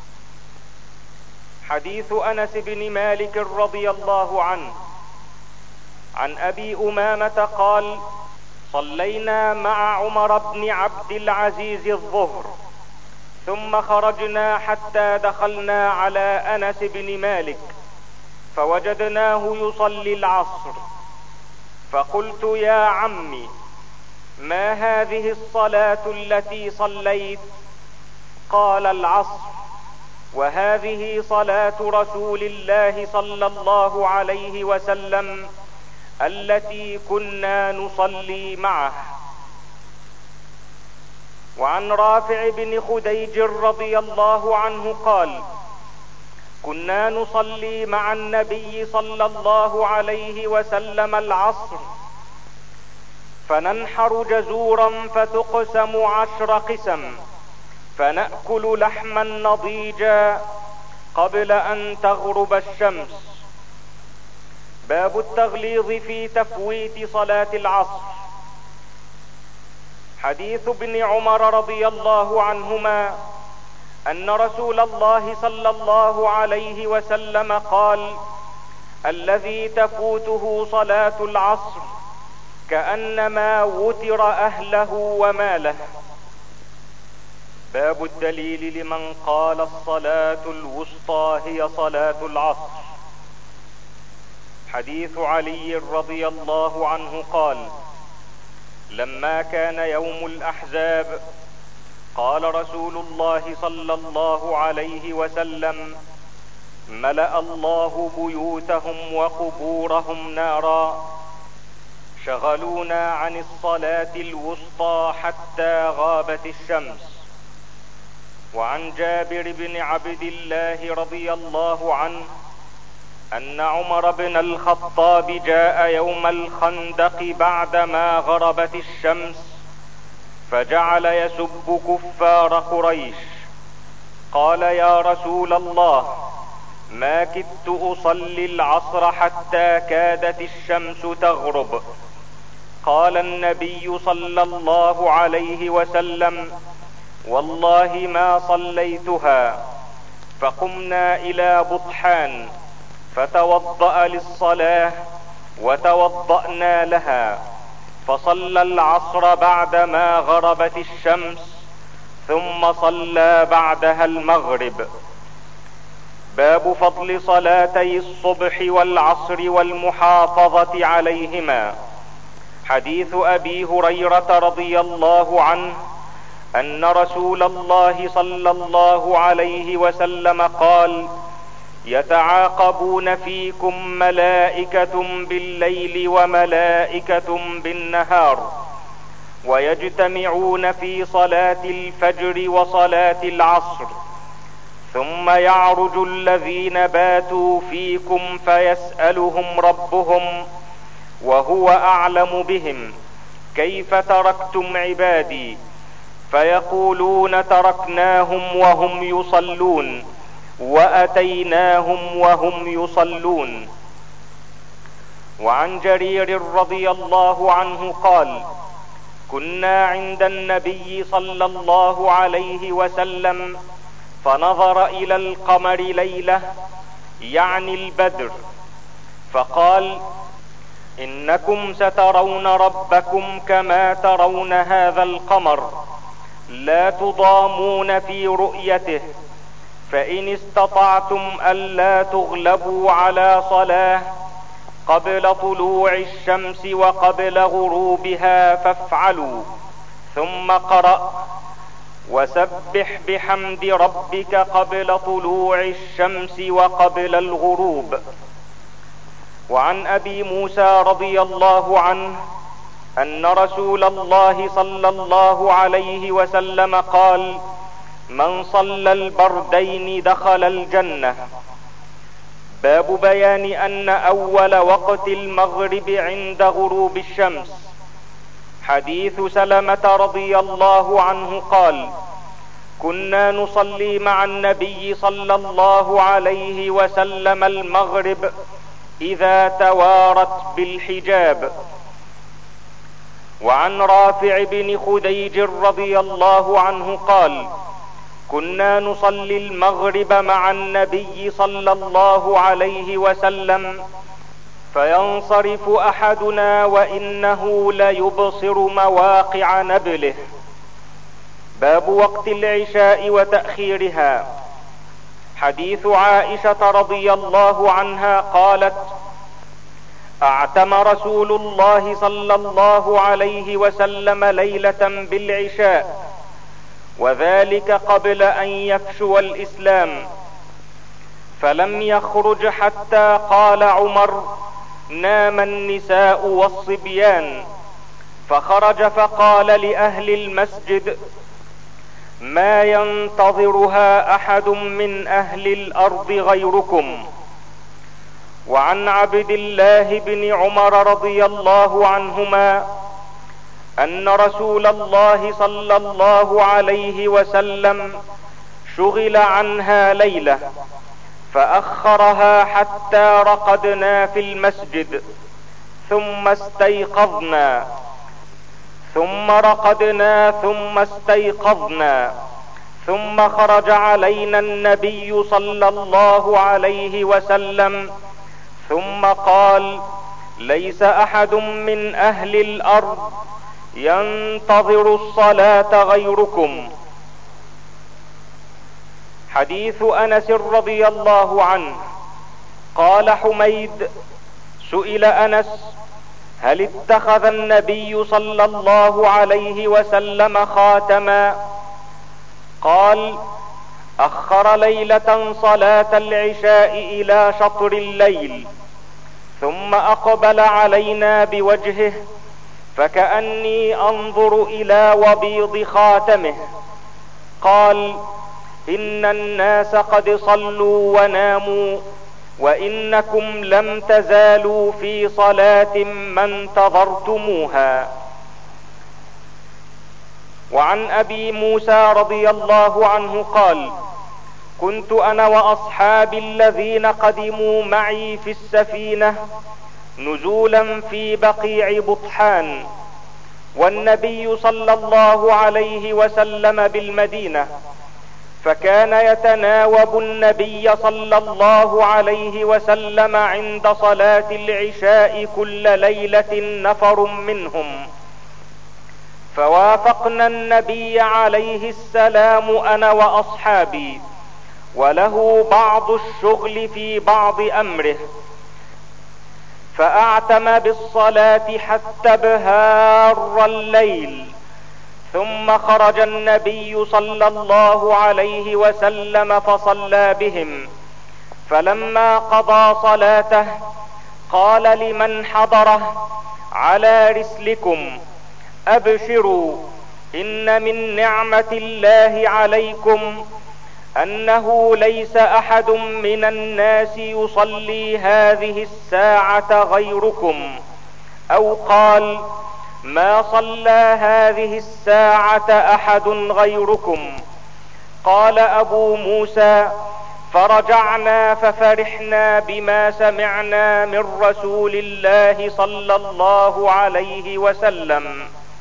[SPEAKER 1] حديث انس بن مالك رضي الله عنه عن ابي امامة قال: صلينا مع عمر بن عبد العزيز الظهر، ثم خرجنا حتى دخلنا على انس بن مالك فوجدناه يصلي العصر، فقلت: يا عمي، ما هذه الصلاة التي صليت؟ قال: العصر، وهذه صلاة رسول الله صلى الله عليه وسلم التي كنا نصلي معه. وعن رافع بن خديج رضي الله عنه قال: كنا نصلي مع النبي صلى الله عليه وسلم العصر، فننحر جزورا فتقسم 10 قسم، فنأكل لحما نضيجا قبل ان تغرب الشمس. باب التغليظ في تفويت صلاة العصر. حديث ابن عمر رضي الله عنهما ان رسول الله صلى الله عليه وسلم قال: الذي تفوته صلاة العصر كأنما وتر اهله وماله. باب الدليل لمن قال الصلاة الوسطى هي صلاة العصر. حديث علي رضي الله عنه قال: لما كان يوم الأحزاب قال رسول الله صلى الله عليه وسلم: ملأ الله بيوتهم وقبورهم نارا، شغلونا عن الصلاة الوسطى حتى غابت الشمس. وعن جابر بن عبد الله رضي الله عنه ان عمر بن الخطاب جاء يوم الخندق بعدما غربت الشمس فجعل يسب كفار قريش. قال: يا رسول الله، ما كدت اصلي العصر حتى كادت الشمس تغرب. قال النبي صلى الله عليه وسلم: والله ما صليتها. فقمنا الى بطحان فتوضأ للصلاة وتوضأنا لها، فصلى العصر بعدما غربت الشمس، ثم صلى بعدها المغرب. باب فضل صلاتي الصبح والعصر والمحافظة عليهما. حديث ابي هريرة رضي الله عنه ان رسول الله صلى الله عليه وسلم قال: يتعاقبون فيكم ملائكة بالليل وملائكة بالنهار، ويجتمعون في صلاة الفجر وصلاة العصر، ثم يعرج الذين باتوا فيكم فيسألهم ربهم وهو اعلم بهم: كيف تركتم عبادي؟ فيقولون: تركناهم وهم يصلون، واتيناهم وهم يصلون. وعن جرير رضي الله عنه قال: كنا عند النبي صلى الله عليه وسلم فنظر الى القمر ليلة، يعني البدر، فقال: انكم سترون ربكم كما ترون هذا القمر، لا تضامون في رؤيته، فان استطعتم الا تغلبوا على صلاة قبل طلوع الشمس وقبل غروبها فافعلوا. ثم قرأ: وسبح بحمد ربك قبل طلوع الشمس وقبل الغروب. وعن ابي موسى رضي الله عنه ان رسول الله صلى الله عليه وسلم قال: من صلى البردين دخل الجنة. باب بيان ان اول وقت المغرب عند غروب الشمس. حديث سلمة رضي الله عنه قال: كنا نصلي مع النبي صلى الله عليه وسلم المغرب اذا توارت بالحجاب. وعن رافع بن خديج رضي الله عنه قال: كنا نصلي المغرب مع النبي صلى الله عليه وسلم فينصرف احدنا وانه ليبصر مواقع نبله. باب وقت العشاء وتأخيرها. حديث عائشة رضي الله عنها قالت: اعتم رسول الله صلى الله عليه وسلم ليلة بالعشاء، وذلك قبل ان يفشو الاسلام، فلم يخرج حتى قال عمر: نام النساء والصبيان، فخرج فقال لاهل المسجد: ما ينتظرها احد من اهل الارض غيركم. وعن عبد الله بن عمر رضي الله عنهما ان رسول الله صلى الله عليه وسلم شغل عنها ليلة فاخرها حتى رقدنا في المسجد، ثم استيقظنا، ثم رقدنا، ثم استيقظنا، ثم خرج علينا النبي صلى الله عليه وسلم ثم قال: ليس احد من اهل الارض ينتظر الصلاة غيركم. حديث انس رضي الله عنه قال حميد: سئل انس: هل اتخذ النبي صلى الله عليه وسلم خاتما؟ قال: اخر ليلة صلاة العشاء الى شطر الليل، ثم اقبل علينا بوجهه فكأني انظر الى وبيض خاتمه. قال: ان الناس قد صلوا وناموا، وانكم لم تزالوا في صلاة ما انتظرتموها. وعن ابي موسى رضي الله عنه قال: كنت انا واصحابي الذين قدموا معي في السفينة نزولا في بقيع بطحان، والنبي صلى الله عليه وسلم بالمدينة، فكان يتناوب النبي صلى الله عليه وسلم عند صلاة العشاء كل ليلة نفر منهم، فوافقنا النبي عليه السلام انا واصحابي، وله بعض الشغل في بعض امره، فاعتم بالصلاة حتى ابهار الليل، ثم خرج النبي صلى الله عليه وسلم فصلى بهم، فلما قضى صلاته قال لمن حضره: على رسلكم، ابشروا، ان من نعمة الله عليكم انه ليس احد من الناس يصلي هذه الساعة غيركم، او قال: ما صلى هذه الساعة احد غيركم. قال ابو موسى: فرجعنا ففرحنا بما سمعنا من رسول الله صلى الله عليه وسلم.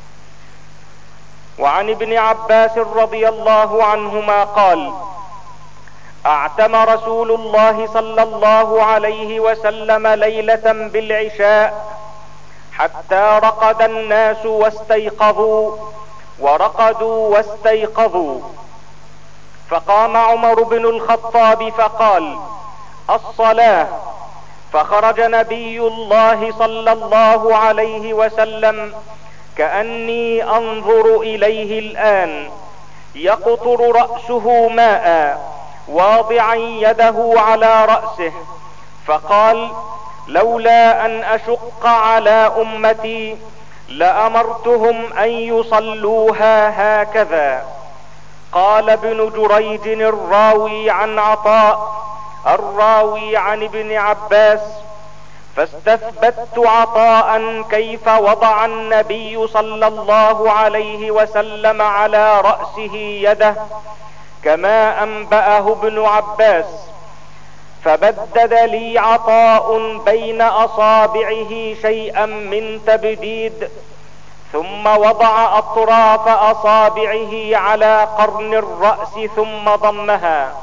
[SPEAKER 1] وعن ابن عباس رضي الله عنهما قال: اعتم رسول الله صلى الله عليه وسلم ليلة بالعشاء حتى رقد الناس واستيقظوا، ورقدوا واستيقظوا، فقام عمر بن الخطاب فقال: الصلاة، فخرج نبي الله صلى الله عليه وسلم كأني انظر اليه الان، يقطر رأسه ماء واضعا يده على رأسه، فقال: لولا ان اشق على امتي لامرتهم ان يصلوها هكذا. قال ابن جريج الراوي عن عطاء: الراوي عن ابن عباس: فاستثبت عطاء كيف وضع النبي صلى الله عليه وسلم على رأسه يده كما انبأه ابن عباس، فبدد لي عطاء بين اصابعه شيئا من تبديد، ثم وضع اطراف اصابعه على قرن الرأس ثم ضمها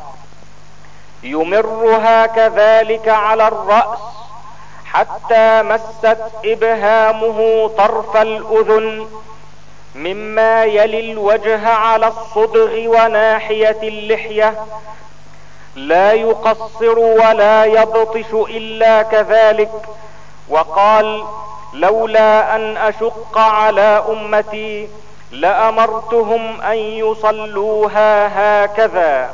[SPEAKER 1] يمرها كذلك على الرأس حتى مست ابهامه طرف الاذن مما يلي الوجه على الصدغ وناحية اللحية، لا يقصر ولا يبطش الا كذلك. وقال: لولا ان اشق على امتي لامرتهم ان يصلوها هكذا.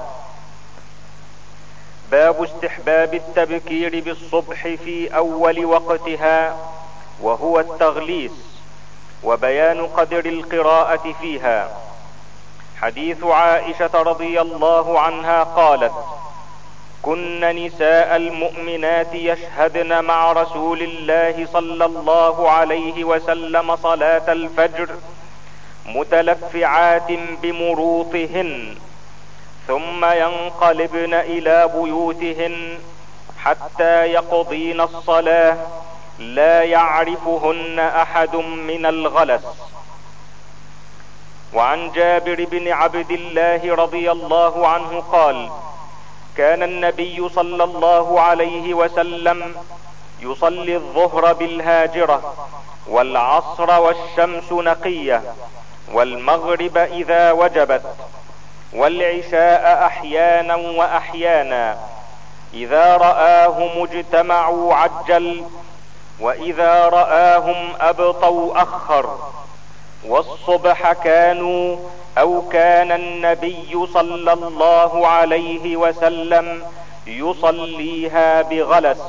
[SPEAKER 1] باب استحباب التبكير بالصبح في اول وقتها، وهو التغليس، وبيان قدر القراءة فيها. حديث عائشة رضي الله عنها قالت: كن نساء المؤمنات يشهدن مع رسول الله صلى الله عليه وسلم صلاة الفجر متلفعات بمروطهن، ثم ينقلبن الى بيوتهن حتى يقضين الصلاة لا يعرفهن احد من الغلس. وعن جابر بن عبد الله رضي الله عنه قال: كان النبي صلى الله عليه وسلم يصلي الظهر بالهاجرة، والعصر والشمس نقية، والمغرب اذا وجبت، والعشاء احيانا واحيانا، اذا رآهم اجتمعوا عجل، واذا رآهم ابطوا اخر، والصبح كان النبي صلى الله عليه وسلم يصليها بغلس.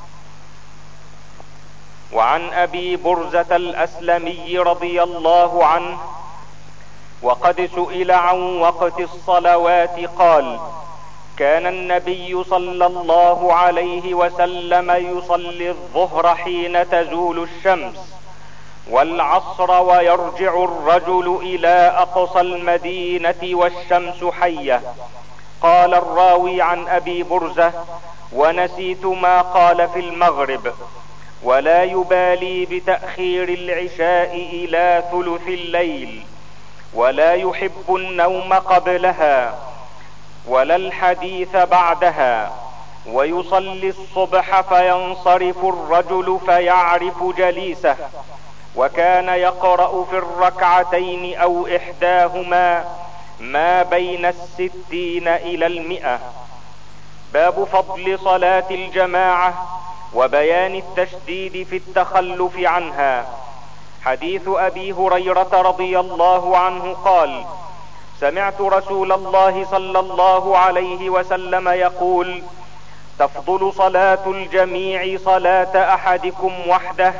[SPEAKER 1] وعن ابي برزة الاسلمي رضي الله عنه وقد سئل عن وقت الصلوات قال: كان النبي صلى الله عليه وسلم يصلي الظهر حين تزول الشمس، والعصر ويرجع الرجل الى اقصى المدينة والشمس حية. قال الراوي عن ابي برزة: ونسيت ما قال في المغرب، ولا يبالي بتأخير العشاء الى ثلث الليل، ولا يحب النوم قبلها ولا الحديث بعدها، ويصلي الصبح فينصرف الرجل فيعرف جليسه، وكان يقرأ في الركعتين او احداهما ما بين 60 الى 100. باب فضل صلاة الجماعة وبيان التشديد في التخلف عنها. حديث ابي هريرة رضي الله عنه قال: سمعت رسول الله صلى الله عليه وسلم يقول: تفضل صلاة الجميع صلاة احدكم وحده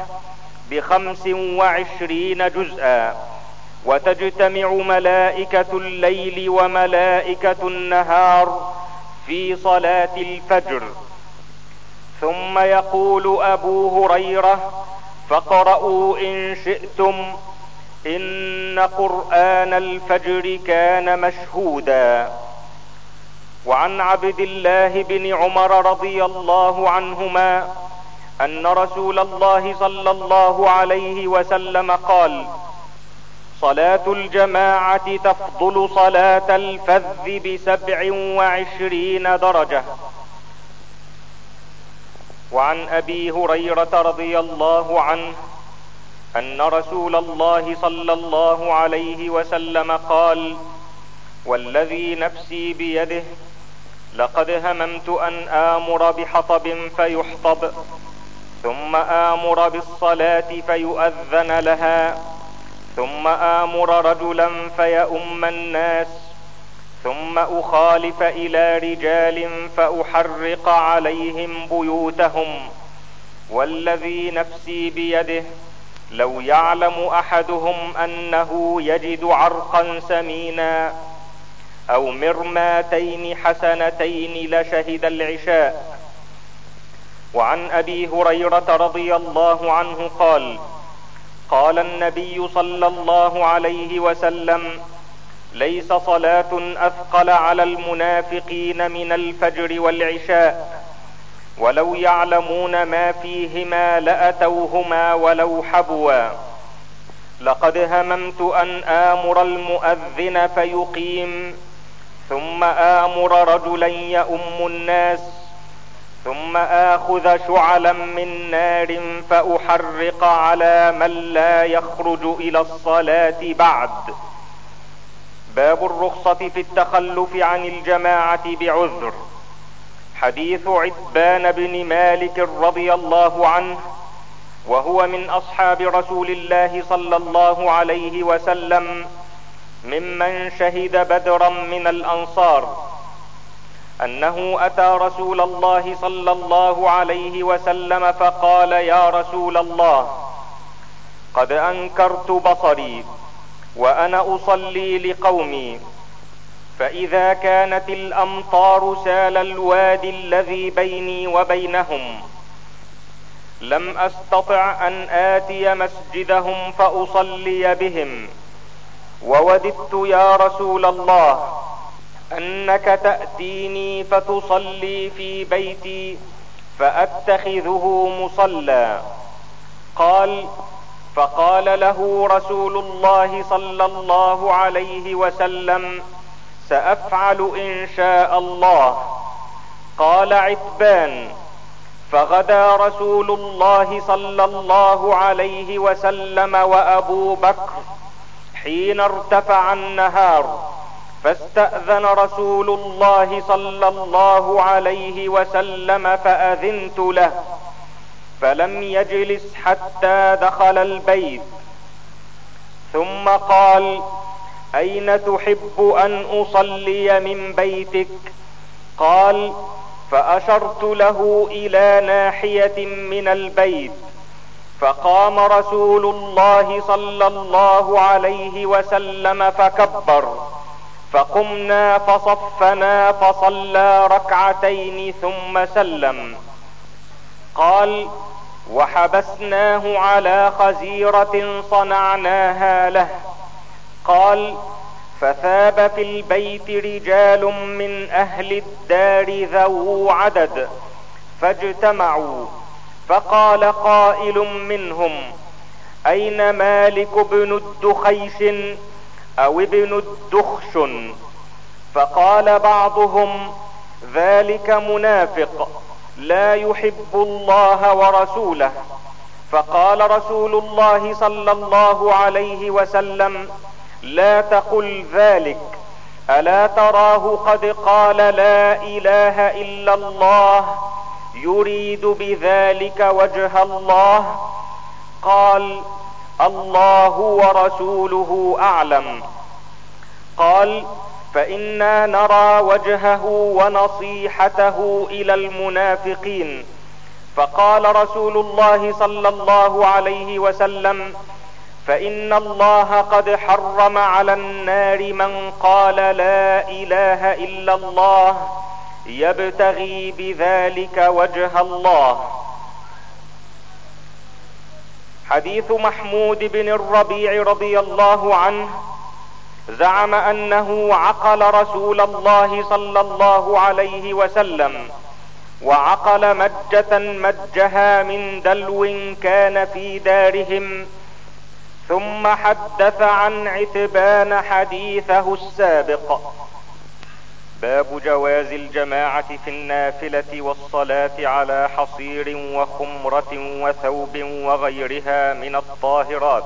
[SPEAKER 1] ب25 جزءا، وتجتمع ملائكة الليل وملائكة النهار في صلاة الفجر. ثم يقول ابو هريرة: فاقرؤوا ان شئتم، ان قرآن الفجر كان مشهودا. وعن عبد الله بن عمر رضي الله عنهما ان رسول الله صلى الله عليه وسلم قال: صلاة الجماعة تفضل صلاة الفذ ب27 درجة. وعن ابي هريرة رضي الله عنه ان رسول الله صلى الله عليه وسلم قال: والذي نفسي بيده لقد هممت ان امر بحطب فيحطب، ثم امر بالصلاة فيؤذن لها، ثم امر رجلا فيؤم الناس، ثم اخالف الى رجال فاحرق عليهم بيوتهم، والذي نفسي بيده لو يعلم احدهم انه يجد عرقا سمينا او مرماتين حسنتين لشهد العشاء. وعن ابي هريرة رضي الله عنه قال: قال النبي صلى الله عليه وسلم: ليس صلاة اثقل على المنافقين من الفجر والعشاء، ولو يعلمون ما فيهما لاتوهما ولو حبوا. لقد هممت ان امر المؤذن فيقيم، ثم امر رجلا يؤم الناس، ثم اخذ شعلا من نار فاحرق على من لا يخرج الى الصلاة بعد. باب الرخصة في التخلف عن الجماعة بعذر. حديث عتبان بن مالك رضي الله عنه، وهو من اصحاب رسول الله صلى الله عليه وسلم ممن شهد بدرا من الانصار، انه اتى رسول الله صلى الله عليه وسلم فقال: يا رسول الله، قد انكرت بصري وانا اصلي لقومي، فاذا كانت الامطار سال الوادي الذي بيني وبينهم لم استطع ان اتي مسجدهم فاصلي بهم، ووددت يا رسول الله انك تأتيني فتصلي في بيتي فاتخذه مصلى. قال: فقال له رسول الله صلى الله عليه وسلم: سأفعل ان شاء الله. قال عتبان: فغدا رسول الله صلى الله عليه وسلم وابو بكر حين ارتفع النهار، فاستأذن رسول الله صلى الله عليه وسلم فأذنت له، فلم يجلس حتى دخل البيت، ثم قال: اين تحب ان اصلي من بيتك؟ قال: فاشرت له الى ناحية من البيت، فقام رسول الله صلى الله عليه وسلم فكبر، فقمنا فصفنا فصلى ركعتين ثم سلم. قال: وحبسناه على خزيرة صنعناها له. قال: فثاب في البيت رجال من اهل الدار ذو عدد فاجتمعوا، فقال قائل منهم: اين مالك بن الدخيش او ابن الدخشن؟ فقال بعضهم: ذلك منافق لا يحب الله ورسوله. فقال رسول الله صلى الله عليه وسلم: لا تقل ذلك، الا تراه قد قال لا اله الا الله يريد بذلك وجه الله؟ قال: الله ورسوله اعلم. قال: فانا نرى وجهه ونصيحته الى المنافقين. فقال رسول الله صلى الله عليه وسلم: فان الله قد حرم على النار من قال لا اله الا الله يبتغي بذلك وجه الله. حديث محمود بن الربيع رضي الله عنه زعم انه عقل رسول الله صلى الله عليه وسلم، وعقل مجة مجها من دلو كان في دارهم، ثم حدث عن عتبان حديثه السابق. باب جواز الجماعة في النافلة والصلاة على حصير وخمرة وثوب وغيرها من الطاهرات.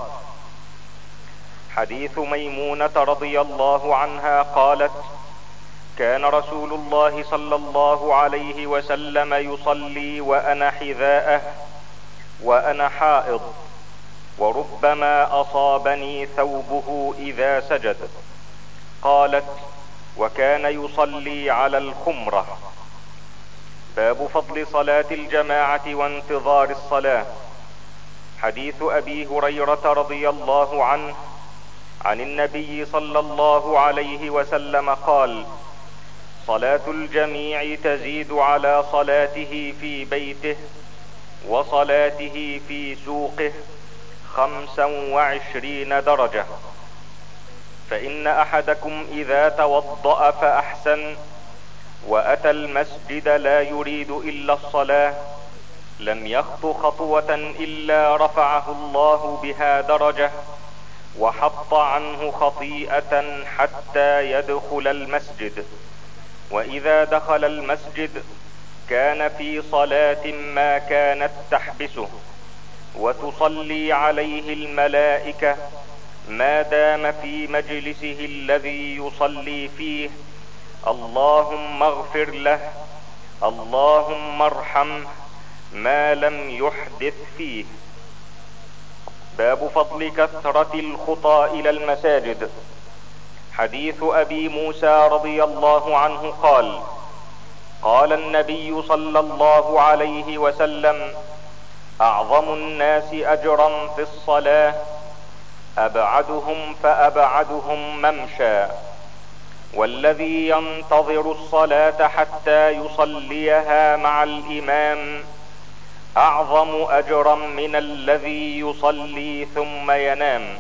[SPEAKER 1] حديث ميمونة رضي الله عنها قالت: كان رسول الله صلى الله عليه وسلم يصلي وانا حذاءه وانا حائض، وربما اصابني ثوبه اذا سجد. قالت: وكان يصلي على الخمرة. باب فضل صلاة الجماعة وانتظار الصلاة. حديث ابي هريرة رضي الله عنه عن النبي صلى الله عليه وسلم قال: صلاة الجميع تزيد على صلاته في بيته وصلاته في سوقه 25 درجة. فإن أحدكم إذا توضأ فأحسن وأتى المسجد لا يريد إلا الصلاة لم يخط خطوة إلا رفعه الله بها درجة وحط عنه خطيئة حتى يدخل المسجد. وإذا دخل المسجد كان في صلاة ما كانت تحبسه، وتصلي عليه الملائكة ما دام في مجلسه الذي يصلي فيه: اللهم اغفر له، اللهم ارحمه، ما لم يحدث فيه. باب فضل كثرة الخطى إلى المساجد. حديث أبي موسى رضي الله عنه قال: قال النبي صلى الله عليه وسلم: أعظم الناس أجرا في الصلاة أبعدهم فأبعدهم ممشى، والذي ينتظر الصلاة حتى يصليها مع الإمام أعظم أجرا من الذي يصلي ثم ينام.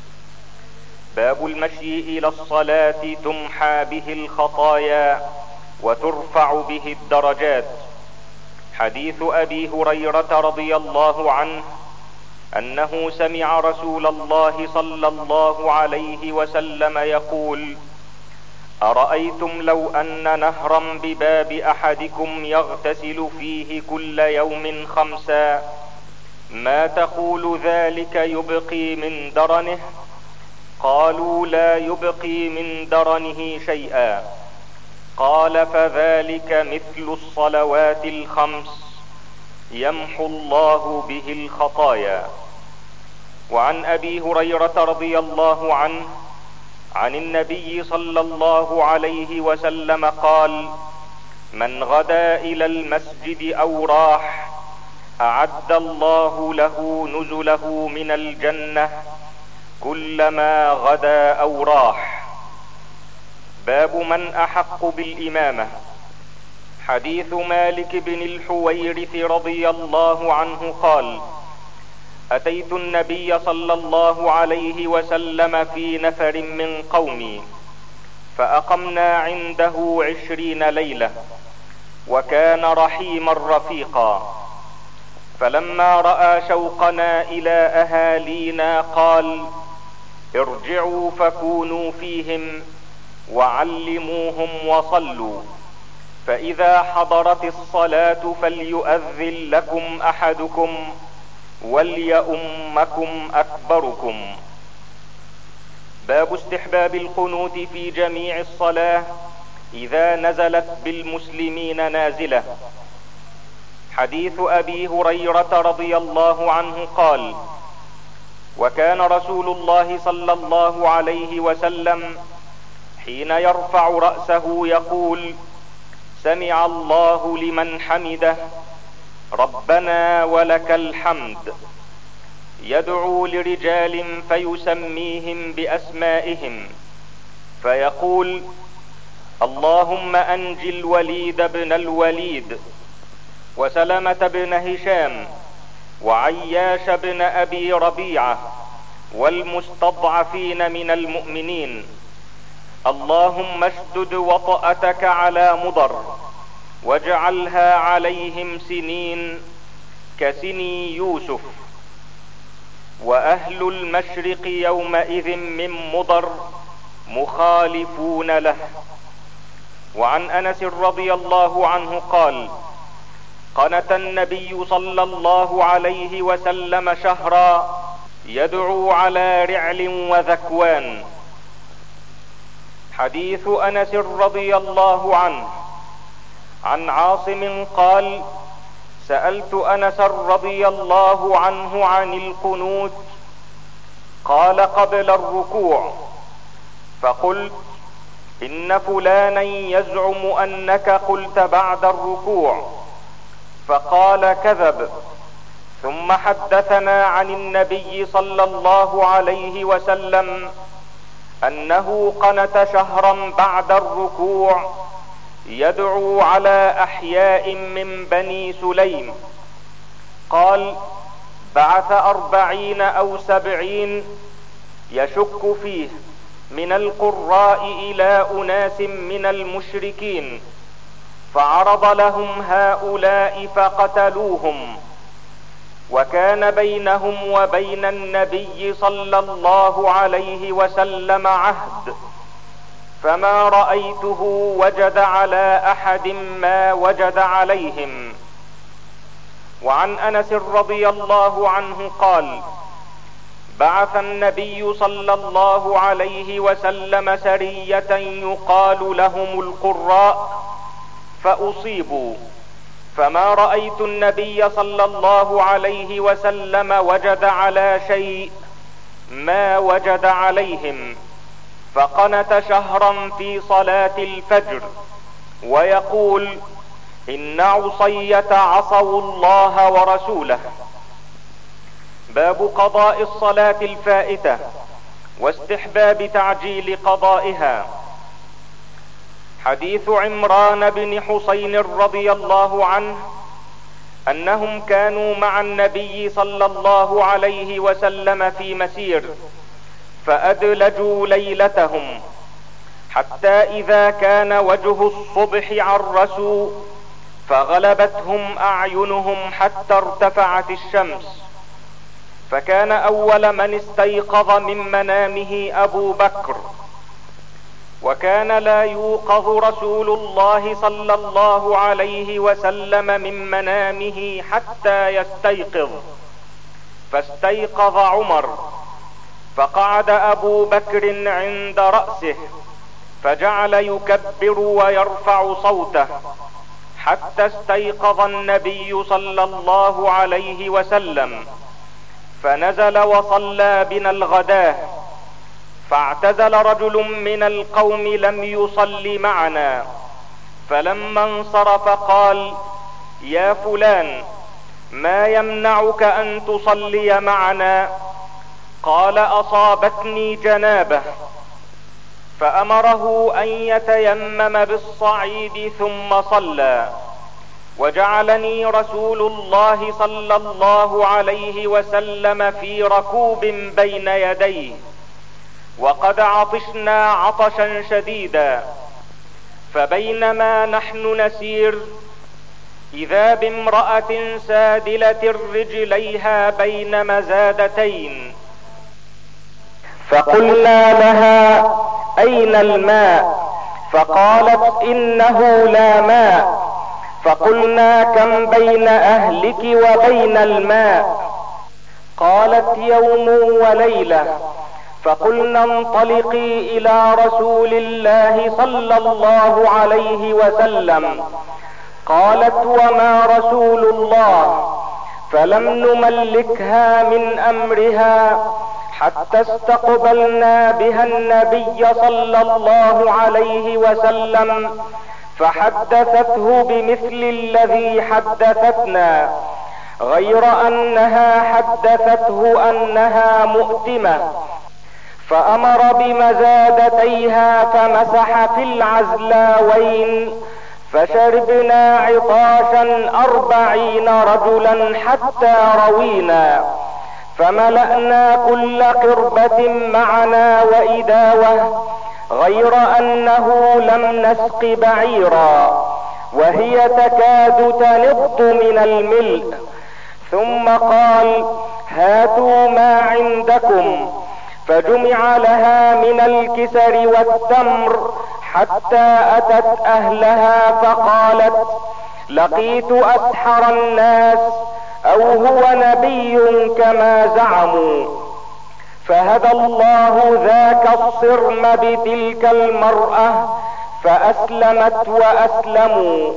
[SPEAKER 1] باب المشي إلى الصلاة تمحى به الخطايا وترفع به الدرجات. حديث أبي هريرة رضي الله عنه أنه سمع رسول الله صلى الله عليه وسلم يقول: أرأيتم لو أن نهرا بباب أحدكم يغتسل فيه كل يوم 5 ما تقول ذلك يبقي من درنه؟ قالوا: لا يبقي من درنه شيئا. قال: فذلك مثل الصلوات 5 يمحو الله به الخطايا. وعن أبي هريرة رضي الله عنه عن النبي صلى الله عليه وسلم قال: من غدا إلى المسجد أو راح أعد الله له نزله من الجنة كلما غدا أو راح. باب من أحق بالإمامة. حديث مالك بن الحويرث رضي الله عنه قال: أتيت النبي صلى الله عليه وسلم في نفر من قومي فأقمنا عنده 20 ليلة، وكان رحيما رفيقا. فلما رأى شوقنا إلى أهالينا قال: ارجعوا فكونوا فيهم وعلموهم وصلوا، فإذا حضرت الصلاة فليؤذن لكم أحدكم وليؤمكم أكبركم. باب استحباب القنوت في جميع الصلاة إذا نزلت بالمسلمين نازلة. حديث أبي هريرة رضي الله عنه قال: وكان رسول الله صلى الله عليه وسلم حين يرفع رأسه يقول: سمع الله لمن حمده، ربنا ولك الحمد. يدعو لرجال فيسميهم بأسمائهم فيقول: اللهم أنج الوليد بن الوليد، وسلمة بن هشام، وعياش بن أبي ربيعة، والمستضعفين من المؤمنين. اللهم اشدد وطأتك على مضر واجعلها عليهم سنين كسني يوسف. وأهل المشرق يومئذ من مضر مخالفون له. وعن أنس رضي الله عنه قال: قنت النبي صلى الله عليه وسلم شهرا يدعو على رعل وذكوان. حديث أنس رضي الله عنه عن عاصم قال: سألت أنس رضي الله عنه عن القنوت، قال: قبل الركوع. فقلت: إن فلانا يزعم أنك قلت بعد الركوع. فقال: كذب. ثم حدثنا عن النبي صلى الله عليه وسلم انه قنت شهرا بعد الركوع يدعو على احياء من بني سليم. قال: بعث 40 أو 70 يشك فيه من القراء الى اناس من المشركين، فعرض لهم هؤلاء فقتلوهم، وكان بينهم وبين النبي صلى الله عليه وسلم عهد، فما رأيته وجد على احد ما وجد عليهم. وعن انس رضي الله عنه قال: بعث النبي صلى الله عليه وسلم سرية يقال لهم القراء فاصيبوا، فما رأيت النبي صلى الله عليه وسلم وجد على شيء ما وجد عليهم، فقنت شهرا في صلاة الفجر ويقول: إن عصية عصوا الله ورسوله. باب قضاء الصلاة الفائتة واستحباب تعجيل قضائها. حديث عمران بن حسين رضي الله عنه انهم كانوا مع النبي صلى الله عليه وسلم في مسير، فادلجوا ليلتهم، حتى اذا كان وجه الصبح عرسوا، فغلبتهم اعينهم حتى ارتفعت الشمس، فكان اول من استيقظ من منامه ابو بكر، وكان لا يوقظ رسول الله صلى الله عليه وسلم من منامه حتى يستيقظ، فاستيقظ عمر، فقعد ابو بكر عند رأسه، فجعل يكبر ويرفع صوته، حتى استيقظ النبي صلى الله عليه وسلم، فنزل وصلى بنا الغداة، فاعتزل رجل من القوم لم يصل معنا، فلما انصرف قال: يا فلان، ما يمنعك ان تصلي معنا؟ قال: اصابتني جنابه. فامره ان يتيمم بالصعيد ثم صلى، وجعلني رسول الله صلى الله عليه وسلم في ركوب بين يديه، وقد عطشنا عطشا شديدا، فبينما نحن نسير اذا بامرأة سادلة رجليها بين مزادتين، فقلنا لها: اين الماء؟ فقالت: انه لا ماء. فقلنا: كم بين اهلك وبين الماء؟ قالت: يوم وليلة. فقلنا: انطلقي الى رسول الله صلى الله عليه وسلم. قالت: وما رسول الله؟ فلم نملكها من امرها حتى استقبلنا بها النبي صلى الله عليه وسلم، فحدثته بمثل الذي حدثتنا، غير انها حدثته انها مؤتمة، فامر بمزادتيها فمسح في العزلاوين، فشربنا عطاشا 40 رجلا حتى روينا، فملأنا كل قربة معنا وإداوة، غير انه لم نسق بعيرا، وهي تكاد تنض من الملء. ثم قال: هاتوا ما عندكم، فجمع لها من الكسر والتمر حتى اتت اهلها، فقالت: لقيت اسحر الناس، او هو نبي كما زعموا. فهدى الله ذاك الصرم بتلك المرأة، فاسلمت واسلموا.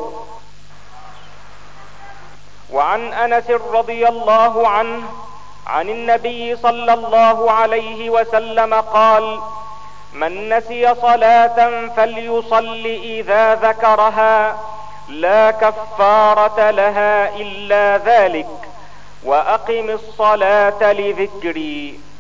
[SPEAKER 1] وعن انس رضي الله عنه عن النبي صلى الله عليه وسلم قال: من نسي صلاة فليصل اذا ذكرها، لا كفارة لها الا ذلك، واقم الصلاة لذكري.